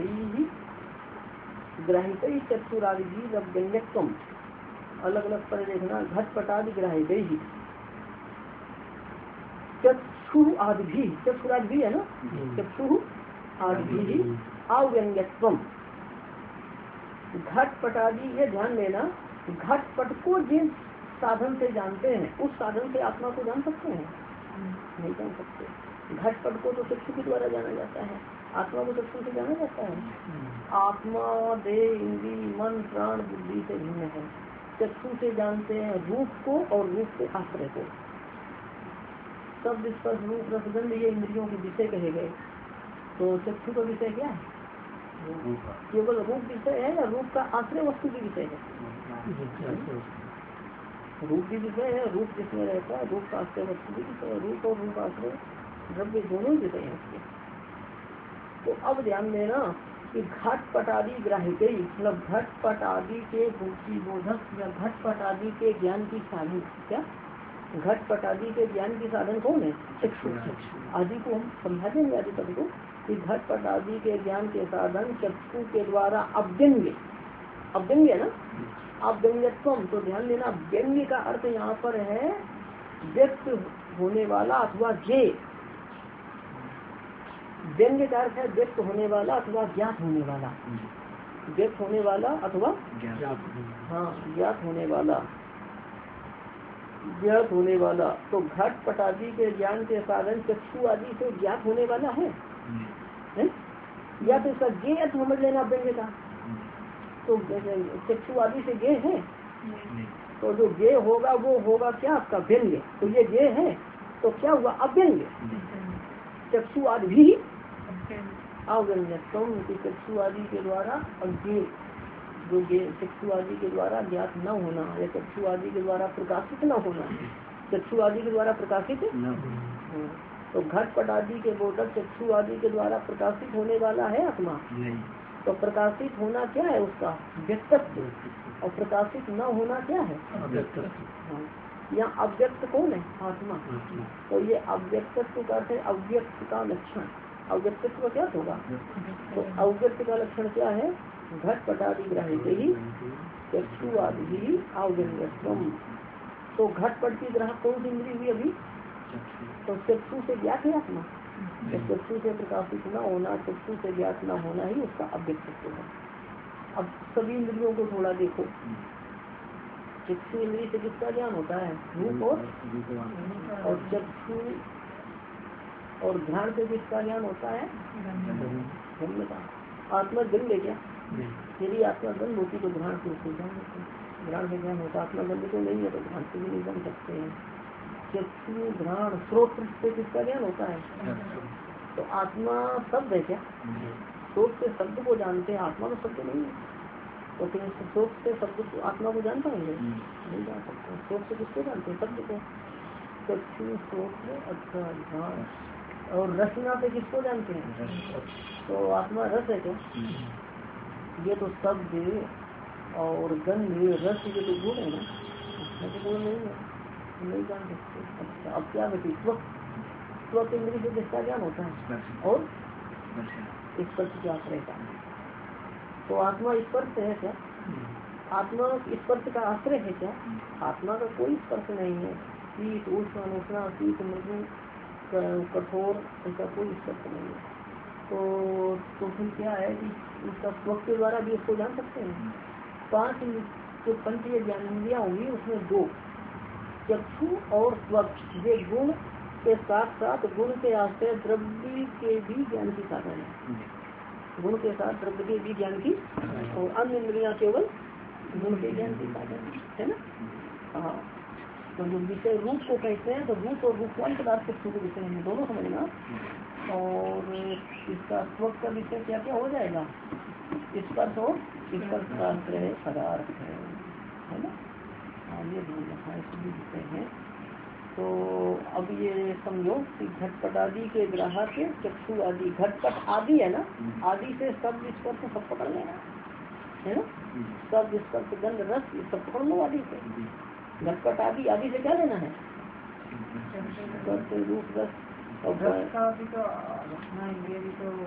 चक्षुरादि अव्यंग्यत्वम, अलग अलग पर देखना, घट पटादि ग्राहित चक्षु आदि भी, चक्षुरादि भी है ना, चक्षु आदि भी अव्यंग्यत्वम, घट पटादि, ये ध्यान देना, घट पट को जिस साधन से जानते हैं उस साधन से आत्मा को जान सकते हैं? नहीं जान सकते। घट पट को तो चक्षु के द्वारा जाना जाता है, आत्मा को चक्षु से जाना जाता है। आत्मा देह इंद्रिय मन प्राण बुद्धि से भिन्न है। चक्षु से जानते हैं रूप को और रूप के आश्रय को। शब्द स्पर्श रूप रसगंध ये इंद्रियों के विषय कहे गए, तो चक्षु का विषय क्या है? केवल रूप विषय है या रूप का आश्रय वस्तु की विषय है? रूप भी विषय है, रूप जिसमें रहता है, रूप का आश्रय वस्तु भी विषय है, रूप और रूप आश्रय द्रव्य दोनों ही विषय हैं उसके। तो अब ध्यान देना कि घट पट आदि ग्राहिक, मतलब घट पट आदि के बुद्धि बोधक या घट पट आदि के ज्ञान की साधन, क्या घट पट आदि के ज्ञान की साधन कौन है? चक्षु। आदि को हम समझा देंगे आदि पद को कि घट पट आदि के ज्ञान के साधन चक्षु के द्वारा अव्यंग्य, अव्यंग्य है ना, अव्यंग्यत्वम। तो ध्यान देना व्यंग्य का अर्थ यहाँ पर है व्यक्त होने वाला अथवा ज्ञेय। व्यंग्य का अर्थ है व्यक्त होने वाला अथवा ज्ञात होने वाला, व्यक्त होने वाला अथवा ज्ञात होने वाला, ज्ञात होने वाला। तो घट पट आदि के ज्ञान के साधन चक्षु आदि से ज्ञात होने वाला है? या तो इसका ज्ञेय अर्थ समझ लेना व्यंग्य का, तो चक्षु आदि से ज्ञेय है, तो जो ज्ञेय होगा वो होगा क्या आपका व्यंग्य। तो ये ज्ञेय है तो क्या हुआ? अव्यंग्य। चक्षु आदि भी अव्यंग्यत्वम, चक्षु आदि के द्वारा अज्ञेय, जो चक्षु आदि के द्वारा ज्ञात न होना या चक्षु आदि के द्वारा प्रकाशित न होना, चक्षु आदि के द्वारा प्रकाशित तो घटपट आदि के बोधक चक्षु आदि के द्वारा प्रकाशित होने वाला है आत्मा। तो प्रकाशित होना क्या है उसका व्यक्तत्व, और प्रकाशित न होना क्या है हाँ। यहाँ अव्यक्त कौन है आत्मा। तो ये अव्यक्तत्व का अर्थ है अव्यक्त का लक्षण। अव्यक्तत्व क्या होगा, तो अव्यक्त का लक्षण क्या है, घटपट आदि ग्राह्य ही चक्षु आदि ही अव्यंग्यत्वम। तो घटपट की ग्राहक कौन सी इंद्रिय हुई अभी, तो चक्षु से ज्ञात है आत्मा। तो चक्षु से प्रकाशित न होना, चक्षु से ज्ञात न होना ही उसका अव्यक्तत्व है। अब सभी इंद्रियों को थोड़ा देखो, चक्षु इंद्रिय से किसका ज्ञान होता है, रूप और चक्षु और ध्यान से किसका ज्ञान होता है, गंध का। आत्मा गंध है क्या, यदि आत्मा गंध होती तो ध्यान से उसको ज्ञान होता, ध्यान से ज्ञान होता। आत्मा गंध तो नहीं है तो ध्यान से भी नहीं बन सकते हैं। चक्षु घ्राण स्रोत से किसका ज्ञान होता है, तो आत्मा शब्द है क्या, स्रोत से शब्द को जानते हैं, आत्मा तो शब्द नहीं है। तो फिर स्रोत से शब्द आत्मा को जान पाएंगे, नहीं जान सकते। स्रोत से किसको जानते हैं, शब्द को। चक्षु स्रोत अच्छा घ्राण और रसना से किसको जानते हैं, तो आत्मा रस है क्या, ये तो शब्द और गंध रस ये तो गुण है ना, तो गुण नहीं है, नहीं जान सकते। अच्छा अब क्या बची, स्वक इंद्रिय से किसका ज्ञान होता है, और स्पर्श क्या रहता है। तो आत्मा स्पर्श है क्या, आत्मा स्पर्श का आश्रय है क्या, आत्मा का कोई स्पर्श नहीं है। शीत उष्ण अनुष्णा शीत मृदु कठोर ऐसा कोई स्पर्श नहीं है। तो फिर क्या है कि उसका स्वक के द्वारा भी इसको जान सकते हैं। 5 जो पंच ज्ञानेंद्रियां होंगी उसमें 2 चक्षु और स्वक, ये गुण के साथ साथ गुण के आश्रय द्रव्य के भी ज्ञान की साधन है। गुण के साथ द्रव्य के भी ज्ञान की, और अन्य इंद्रियां केवल गुण के ज्ञान की साधन है ना। हाँ तो जो विषय रूप को कहते हैं, तो रूप और रूपवान पदार्थ चक्षु के विषय में दोनों समझना। और इसका स्वक का विषय क्या क्या हो जाएगा, स्पर्श और स्पर्श का आश्रय पदार्थ है ना। ये ध्यान सभी विषय हैं। तो अब ये समझो कि घटपट आदि के ग्राहक चक्षु आदि, घटपट आदि है ना, आदि से शब्द स्पर्श सब पकड़ लेना है ना, शब्द स्पर्श गंध रस सब पकड़ लो आदि से। घटपट आदि, आदि से क्या लेना है, रूप रस और रसना इंद्रिय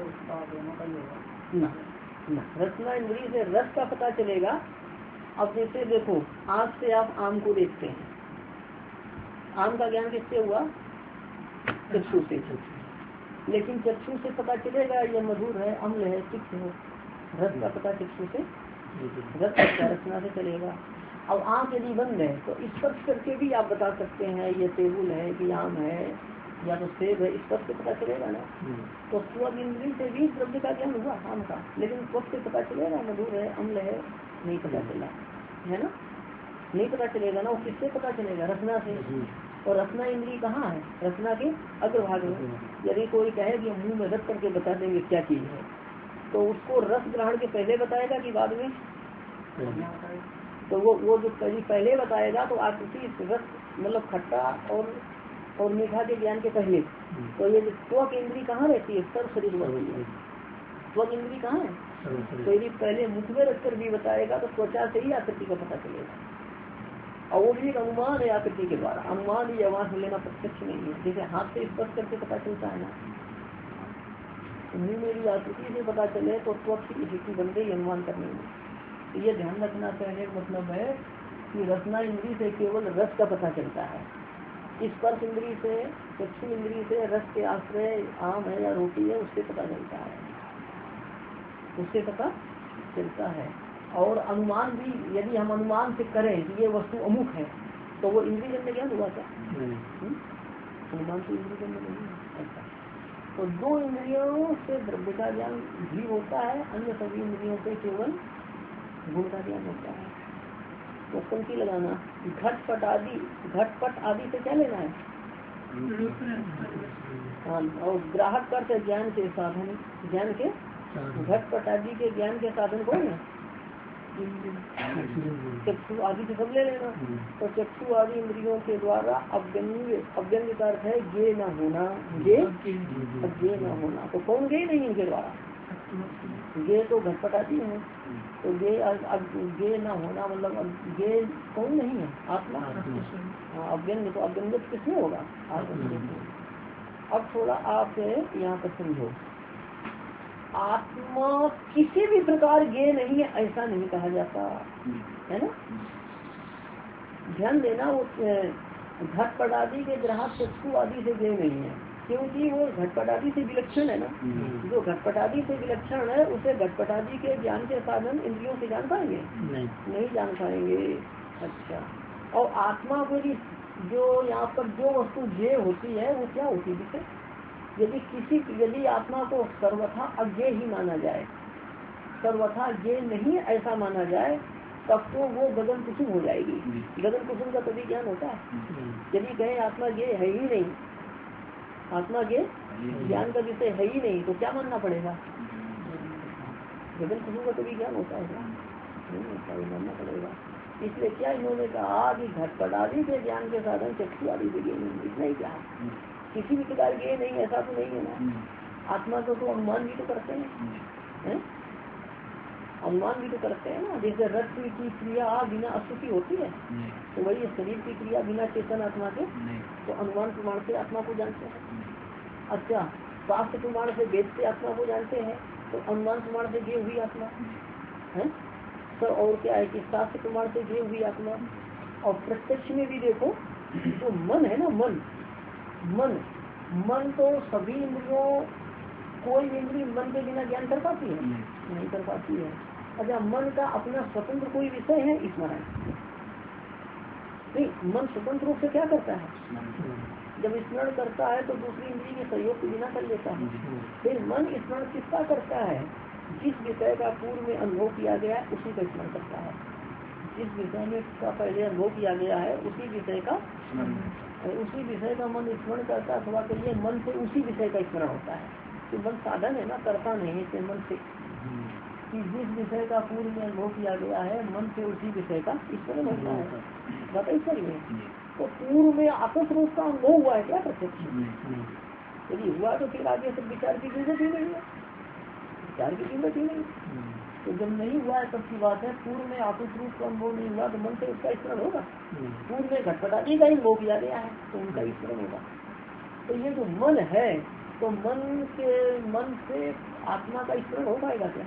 से रस का पता चलेगा। अब जैसे देखो आँख से आप आम को देखते हैं, आम का ज्ञान किससे हुआ, चक्षु से। लेकिन चक्षु से पता चलेगा यह मधुर है, अम्ल है, तिक्त है। रस का पता चक्षु से, रस का रचना से चलेगा। अब आँख यदि बंद है तो स्पर्श करके भी आप बता सकते हैं ये टेबुल है कि आम है या तो सेब है, स्पर्श से पता चलेगा ना। तो स्वक इंद्रिय से भी द्रव्य का ज्ञान हुआ आम का, लेकिन स्वक से पता चलेगा मधुर है अम्ल है, नहीं पता चला है ना, नहीं पता चलेगा ना। और किससे पता चलेगा, रसना से। और रसना इंद्रिय कहाँ है, रसना के अग्रभाग में। यदि कोई कहे कि मुंह में रख करके बता देंगे क्या चीज है, तो उसको रस ग्रहण के पहले बताएगा कि बाद में, तो वो जो पहले बताएगा तो आकृति रस मतलब खट्टा और मीठा के ज्ञान के पहले। तो ये त्वक इंद्री कहाँ रहती है, सर्व शरीर रहती है। त्वक इंद्री कहाँ है, तो यदि पहले मुख में रखकर भी बताएगा तो त्वचा से ही आकृति का पता चलेगा। और वो भी एक अनुमान है आकृति के द्वारा, अनुमान ही आवाज लेना प्रत्यक्ष नहीं है। जैसे हाथ से स्पर्श करके पता चलता है ना, मुंह में भी आकृति से पता चले तो त्वक की स्थिति बन गई अनुमान करने में। तो ये ध्यान रखना चाहिए। मतलब है कि रसना इंद्री से केवल रस का पता चलता है, स्पर्श इंद्री से, चक्षु इंद्री से रस के आश्रय आम है या रोटी है उससे पता चलता है, उससे पता चलता है। और अनुमान भी यदि हम अनुमान से करें कि ये वस्तु अमुक है तो वो इंद्रिय जन्य ज्ञान हुआ क्या, अनुमान से इंद्रिय जन्य नहीं है ऐसा। तो 2 इंद्रियों से द्रव्य का ज्ञान भी होता है, अन्य सभी इंद्रियों से केवल गुण का ज्ञान होता है। तो पंक्ति लगाना, घटपट आदि से क्या लेना है, हाँ। और ग्राहक करते ज्ञान के साधन, ज्ञान के घटपट आदि के ज्ञान के साधन कौन है, चक्षु आदि से सब ले लेना। तो चक्षु आदि इंद्रियों के द्वारा अव्यंग का अर्थ है गे न होना, गे न होना। तो कौन गे नहीं इनके द्वारा? गे तो घटपट आदि है। तो गे न होना मतलब गे कौन नहीं है? आत्मा। अव्यंग तो अव्यंग किसमें होगा? आत्मा। अब थोड़ा आप यहाँ पर समझो, आत्मा किसी भी प्रकार गे नहीं है ऐसा नहीं कहा जाता है ना। ध्यान देना, वो घटपट आदि के ग्राहक चक्षु आदि से गे नहीं है, क्योंकि वो घटपट आदि से विलक्षण है ना। जो घटपट आदि से विलक्षण है उसे घटपट आदि के ज्ञान के साधन इंद्रियों से जान पाएंगे? नहीं जान पाएंगे। अच्छा, और आत्मा को जो यहाँ पर जो वस्तु जे होती है वो क्या होती है? यदि आत्मा को सर्वथा अज्ञेय ही माना जाए, सर्वथा ज्ञेय नहीं ऐसा माना जाए, तब तो वो गगन कुसुम हो जाएगी। गगन कुसुम का कभी ज्ञान होता है? यदि कहें आत्मा ज्ञेय है ही नहीं, आत्मा ज्ञेय ज्ञान का विषय है ही नहीं, तो क्या मानना पड़ेगा? गगन कुसुम का कभी ज्ञान होता है क्या? नहीं होता है, मानना पड़ेगा। इसलिए क्या इन्होंने कहा कि घटपट आदि के ज्ञान के साधन चक्षु आदि से ज्ञेय नहीं, इतना ही क्या किसी भी प्रकार ज्ञेय नहीं, ऐसा तो नहीं है ना। आत्मा को तो अनुमान भी तो करते हैं, अनुमान भी तो करते हैं ना। जैसे रक्त की क्रिया बिना अशुद्धि होती है, तो वही शरीर की क्रिया बिना चेतन आत्मा के, तो अनुमान प्रमाण से आत्मा को जानते हैं। अच्छा, शास्त्र प्रमाण से वेद से आत्मा को जानते हैं, तो अनुमान प्रमाण से ज्ञेय हुई आत्मा है। तो और क्या है कि शास्त्र प्रमाण से ज्ञेय हुई आत्मा। और प्रत्यक्ष में भी देखो, जो मन है ना, मन तो सभी इंद्रियों, कोई इंद्रिय मन के बिना ज्ञान कर पाती है? नहीं कर पाती है। अच्छा, मन का अपना स्वतंत्र कोई विषय है? स्मरण नहीं। मन स्वतंत्र रूप से क्या करता है? जब स्मरण करता है तो दूसरी इंद्रिय के सहयोग के बिना कर लेता है। फिर मन स्मरण किसका करता है? जिस विषय का पूर्व में अनुभव किया गया है उसी का स्मरण करता है। जिस विषय में का पहले अनुभव किया गया है उसी विषय का मन स्मरण करता है। अथवा कहिए मन से उसी विषय का स्मरण होता है। तो मन साधन है ना, करता नहीं है मन से, कि जिस विषय का पूर्व में अनुभव किया गया है मन से उसी विषय का स्मरण होता है। बताइए सही है। तो पूर्व में आपस रूप का अनुभव हुआ है क्या? प्रत्यक्ष यदि हुआ तो फिर आगे सब विचार की जरूरत ही नहीं है, विचार की जरूरत ही नहीं। तो जब नहीं हुआ है तब की बात है। पूर्व में आपस रूप का अनुभव नहीं हुआ तो मन से उसका स्मरण होगा। पूर्व में घटपट आदि का ही अनुभव किया गया है तो उनका स्मरण होगा। तो ये जो मन है, तो मन से आत्मा का स्मरण हो पाएगा क्या?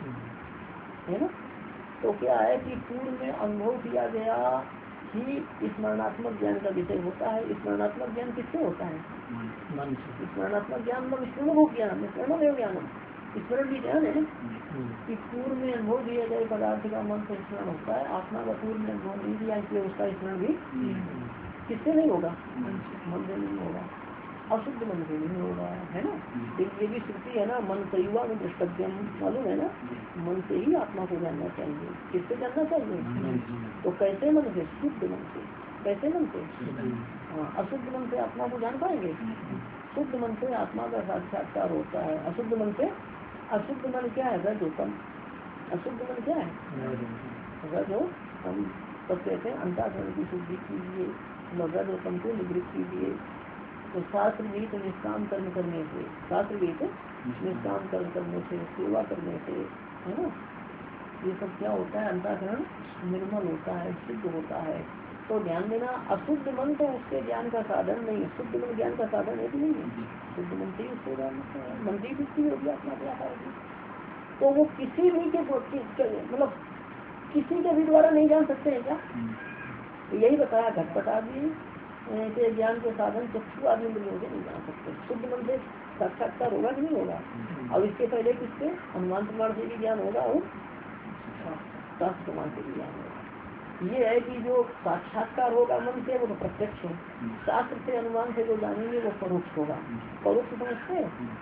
है ना। तो क्या है कि पूर्व में अनुभव किया गया ही स्मरणात्मक ज्ञान का विषय होता है। स्मरणात्मक ज्ञान किससे होता है? स्मरणात्मक ज्ञान मतलब स्मरण ज्ञान, स्मरण ज्ञान, स्मरण भी ज्ञान है कि पूर्व में अनुभव दिया गए पदार्थ का मन से स्मरण होता है। आत्मा का पूर्व में अनुभव नहीं दिया इसलिए उसका स्मरण भी किससे नहीं होगा? मन से नहीं होगा, अशुद्ध मन से नहीं होगा, है ना। ये भी श्रुति है ना, मन से युवा में द्रष्टव्यम, मालूम है ना। मन से ही आत्मा को जानना चाहिए। किससे जानना चाहिए? तो कैसे मन से? शुद्ध मन से। कैसे मन से? अशुद्ध मन से आत्मा को जान पाएंगे? शुद्ध मन से आत्मा का साक्षात्कार होता है। अशुद्ध मन से, अशुद्ध मन क्या है? रजोतम। अशुद्ध मन क्या है? रजोतम। तो कहते हैं अंतःकरण की शुद्धि कीजिए, रजोतम को निवृत्त कीजिए। तो शास्त्र विहित निष्काम कर्म करने से, शास्त्र विहित निष्काम कर्म करने से, सेवा करने से, है ना, ये सब क्या होता है? अंतःकरण निर्मल होता है, शुद्ध होता है। तो ध्यान देना, अशुद्ध मन तो उसके ज्ञान का साधन नहीं। शुद्ध मन ज्ञान का साधन है कि नहीं है? शुद्ध मन से ही उसको ज्ञान होता है। मन की वृत्ति होगी आत्मा क्या पाएगी। तो वो किसी भी के मतलब किसी के भी द्वारा नहीं जान सकते हैं क्या? यही बताया, घटपट आदि के ज्ञान के साधन चक्षु आदि इंद्रियों से नहीं जान सकते। शुद्ध मन से साक्षात्कार होगा कि नहीं होगा? अब इसके पहले किससे? अनुमान प्रमाण से भी ज्ञान होगा और शास्त्र प्रमाण से भी ज्ञान होगा। ये है कि जो साक्षात्कार होगा मन से वो तो प्रत्यक्ष है। शास्त्र से अनुमान से जो जानेंगे वो परोक्ष होगा। परोक्ष समझते हैं?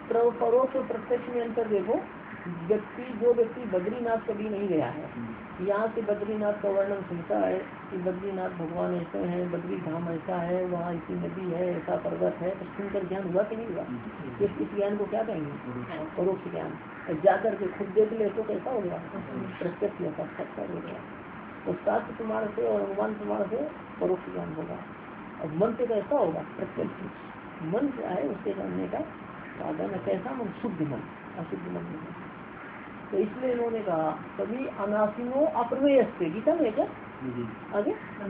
परोक्ष और प्रत्यक्ष में अंतर देखो। जो व्यक्ति बद्रीनाथ कभी नहीं गया है, यहाँ से बद्रीनाथ का वर्णन सुनता है कि बद्रीनाथ भगवान ऐसे हैं, बद्री धाम ऐसा है, वहाँ ऐसी नदी है, ऐसा पर्वत है, तो सुनकर ज्ञान हुआ कि नहीं हुआ? इस ज्ञान को क्या कहेंगे? परोक्ष ज्ञान। जाकर के खुद देख ले तो कैसा हो गया? प्रत्यक्ष या साक्षात्कार हो गया। तो शास्त्र प्रमाण से और अनुमान प्रमाण से परोक्ष ज्ञान होगा। और मन से कैसा होगा? प्रत्यक्ष। मन क्या है उसके जानने का साधन है। कैसा मन? शुद्ध मन, अशुद्ध मन नहीं। तो इसलिए इन्होंने कहा कभी अनासिनो अप्रमेय से, गीता में क्या आगे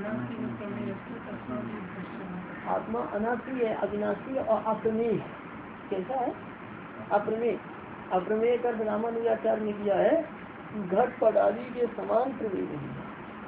आत्मा अनासी है, अविनाशी और अप्रमेय। कैसा है? अप्रमेय। अप्रमेय का रामानुजाचार्य ने किया है घट पट आदि के समान प्रमेय नहीं है।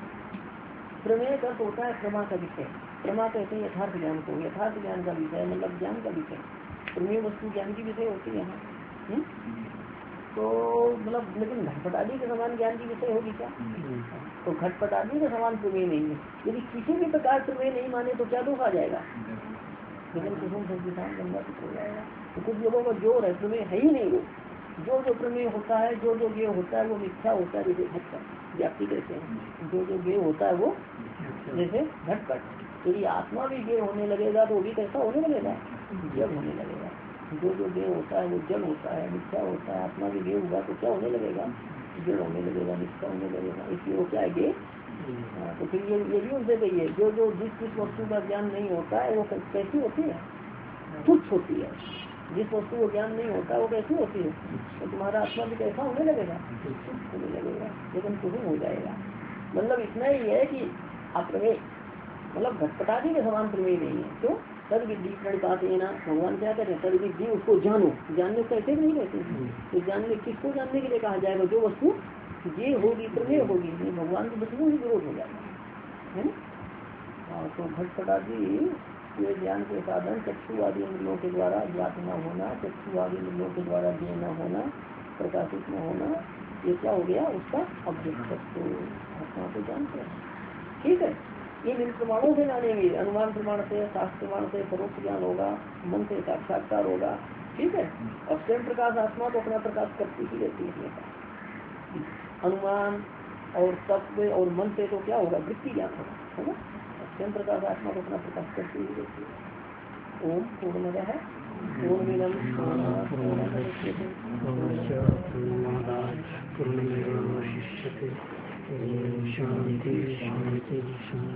प्रमेय का होता है प्रमा का विषय। प्रमा कहते हैं यथार्थ ज्ञान को, यथार्थ ज्ञान का विषय मतलब ज्ञान का विषय। प्रमेय वस्तु ज्ञान की विषय होती है यहाँ। तो मतलब लेकिन घटपट आदि के समान ज्ञान की विषय होगी क्या? तो घटपट आदि के समान प्रमेय नहीं है। यदि किसी भी प्रकार प्रमेय नहीं माने तो क्या दुख आ जाएगा? लेकिन कुसुम संविधान गंगा हो जाएगा। तो कुछ लोगों का जोर है, प्रमेय है ही नहीं। वो जो प्रमेय होता है, जो ये होता है वो मिथ्या होता है। जैसे घटपट व्याप्ति कहते हैं, जो ये होता है वो जैसे घटपट। यदि आत्मा भी ये होने लगेगा तो भी कैसा होने लगेगा? जब होने लगेगा। जो देह होता है वो जल होता है, मिथ्या होता है। आत्मा भी देह हुआ तो क्या होने लगेगा? जल होने लगेगा, मिथ्या होने लगेगा। इसलिए वो क्या है? तो फिर ये भी उनसे कहिए जो जिस वस्तु का ज्ञान नहीं होता है वो कैसी होती है? तुच्छ होती है। जिस वस्तु को ज्ञान नहीं होता वो कैसी होती है? तो तुम्हारा आत्मा भी कैसा होने लगेगा? तुच्छ होने लगेगा, लेकिन कुसुम हो जाएगा। मतलब इतना ही है कि अप्रमेय मतलब घटपटादी के समान प्रमेय नहीं है। क्यों? तद विधि प्रणिपात ना, भगवान क्या कहते हैं? तद विधि, उसको जानो। जानने को कैसे नहीं कहते? तो जानने किसको जानने के लिए कहा जाएगा? जो वस्तु ये होगी प्रमेय होगी, नहीं भगवान के वस्तु ही विरोध हो जाएगा, है ना? तो घटपटादी ये ज्ञान के साधन चक्षु आदि इंद्रियों के द्वारा ज्ञात न होना, चक्षु आदि इंद्रियों के द्वारा ज्ञ न होना, प्रकाशित न होना, ये क्या हो गया? उसका अभ्यस्त आत्मा को जानते हैं। ठीक है, इन प्रमाणों से जानेंगे। अनुमान प्रमाण से, शास्त्र प्रमाण से परोक्ष ज्ञान होगा, मन से साक्षात्कार होगा। ठीक है, और स्वयं प्रकाश आत्मा को अपना प्रकाश करती ही रहती है। अनुमान और तत्व और मन से तो क्या होगा? वृत्ति ज्ञान होगा, है ना? स्वयं प्रकाश आत्मा को अपना प्रकाश करती ही रहती है। ओम पूर्णमदः पूर्णमिदं पूर्णात् पूर्णमुदच्यते पूर्णमेवावशिष्यते। शांति शांति शांति।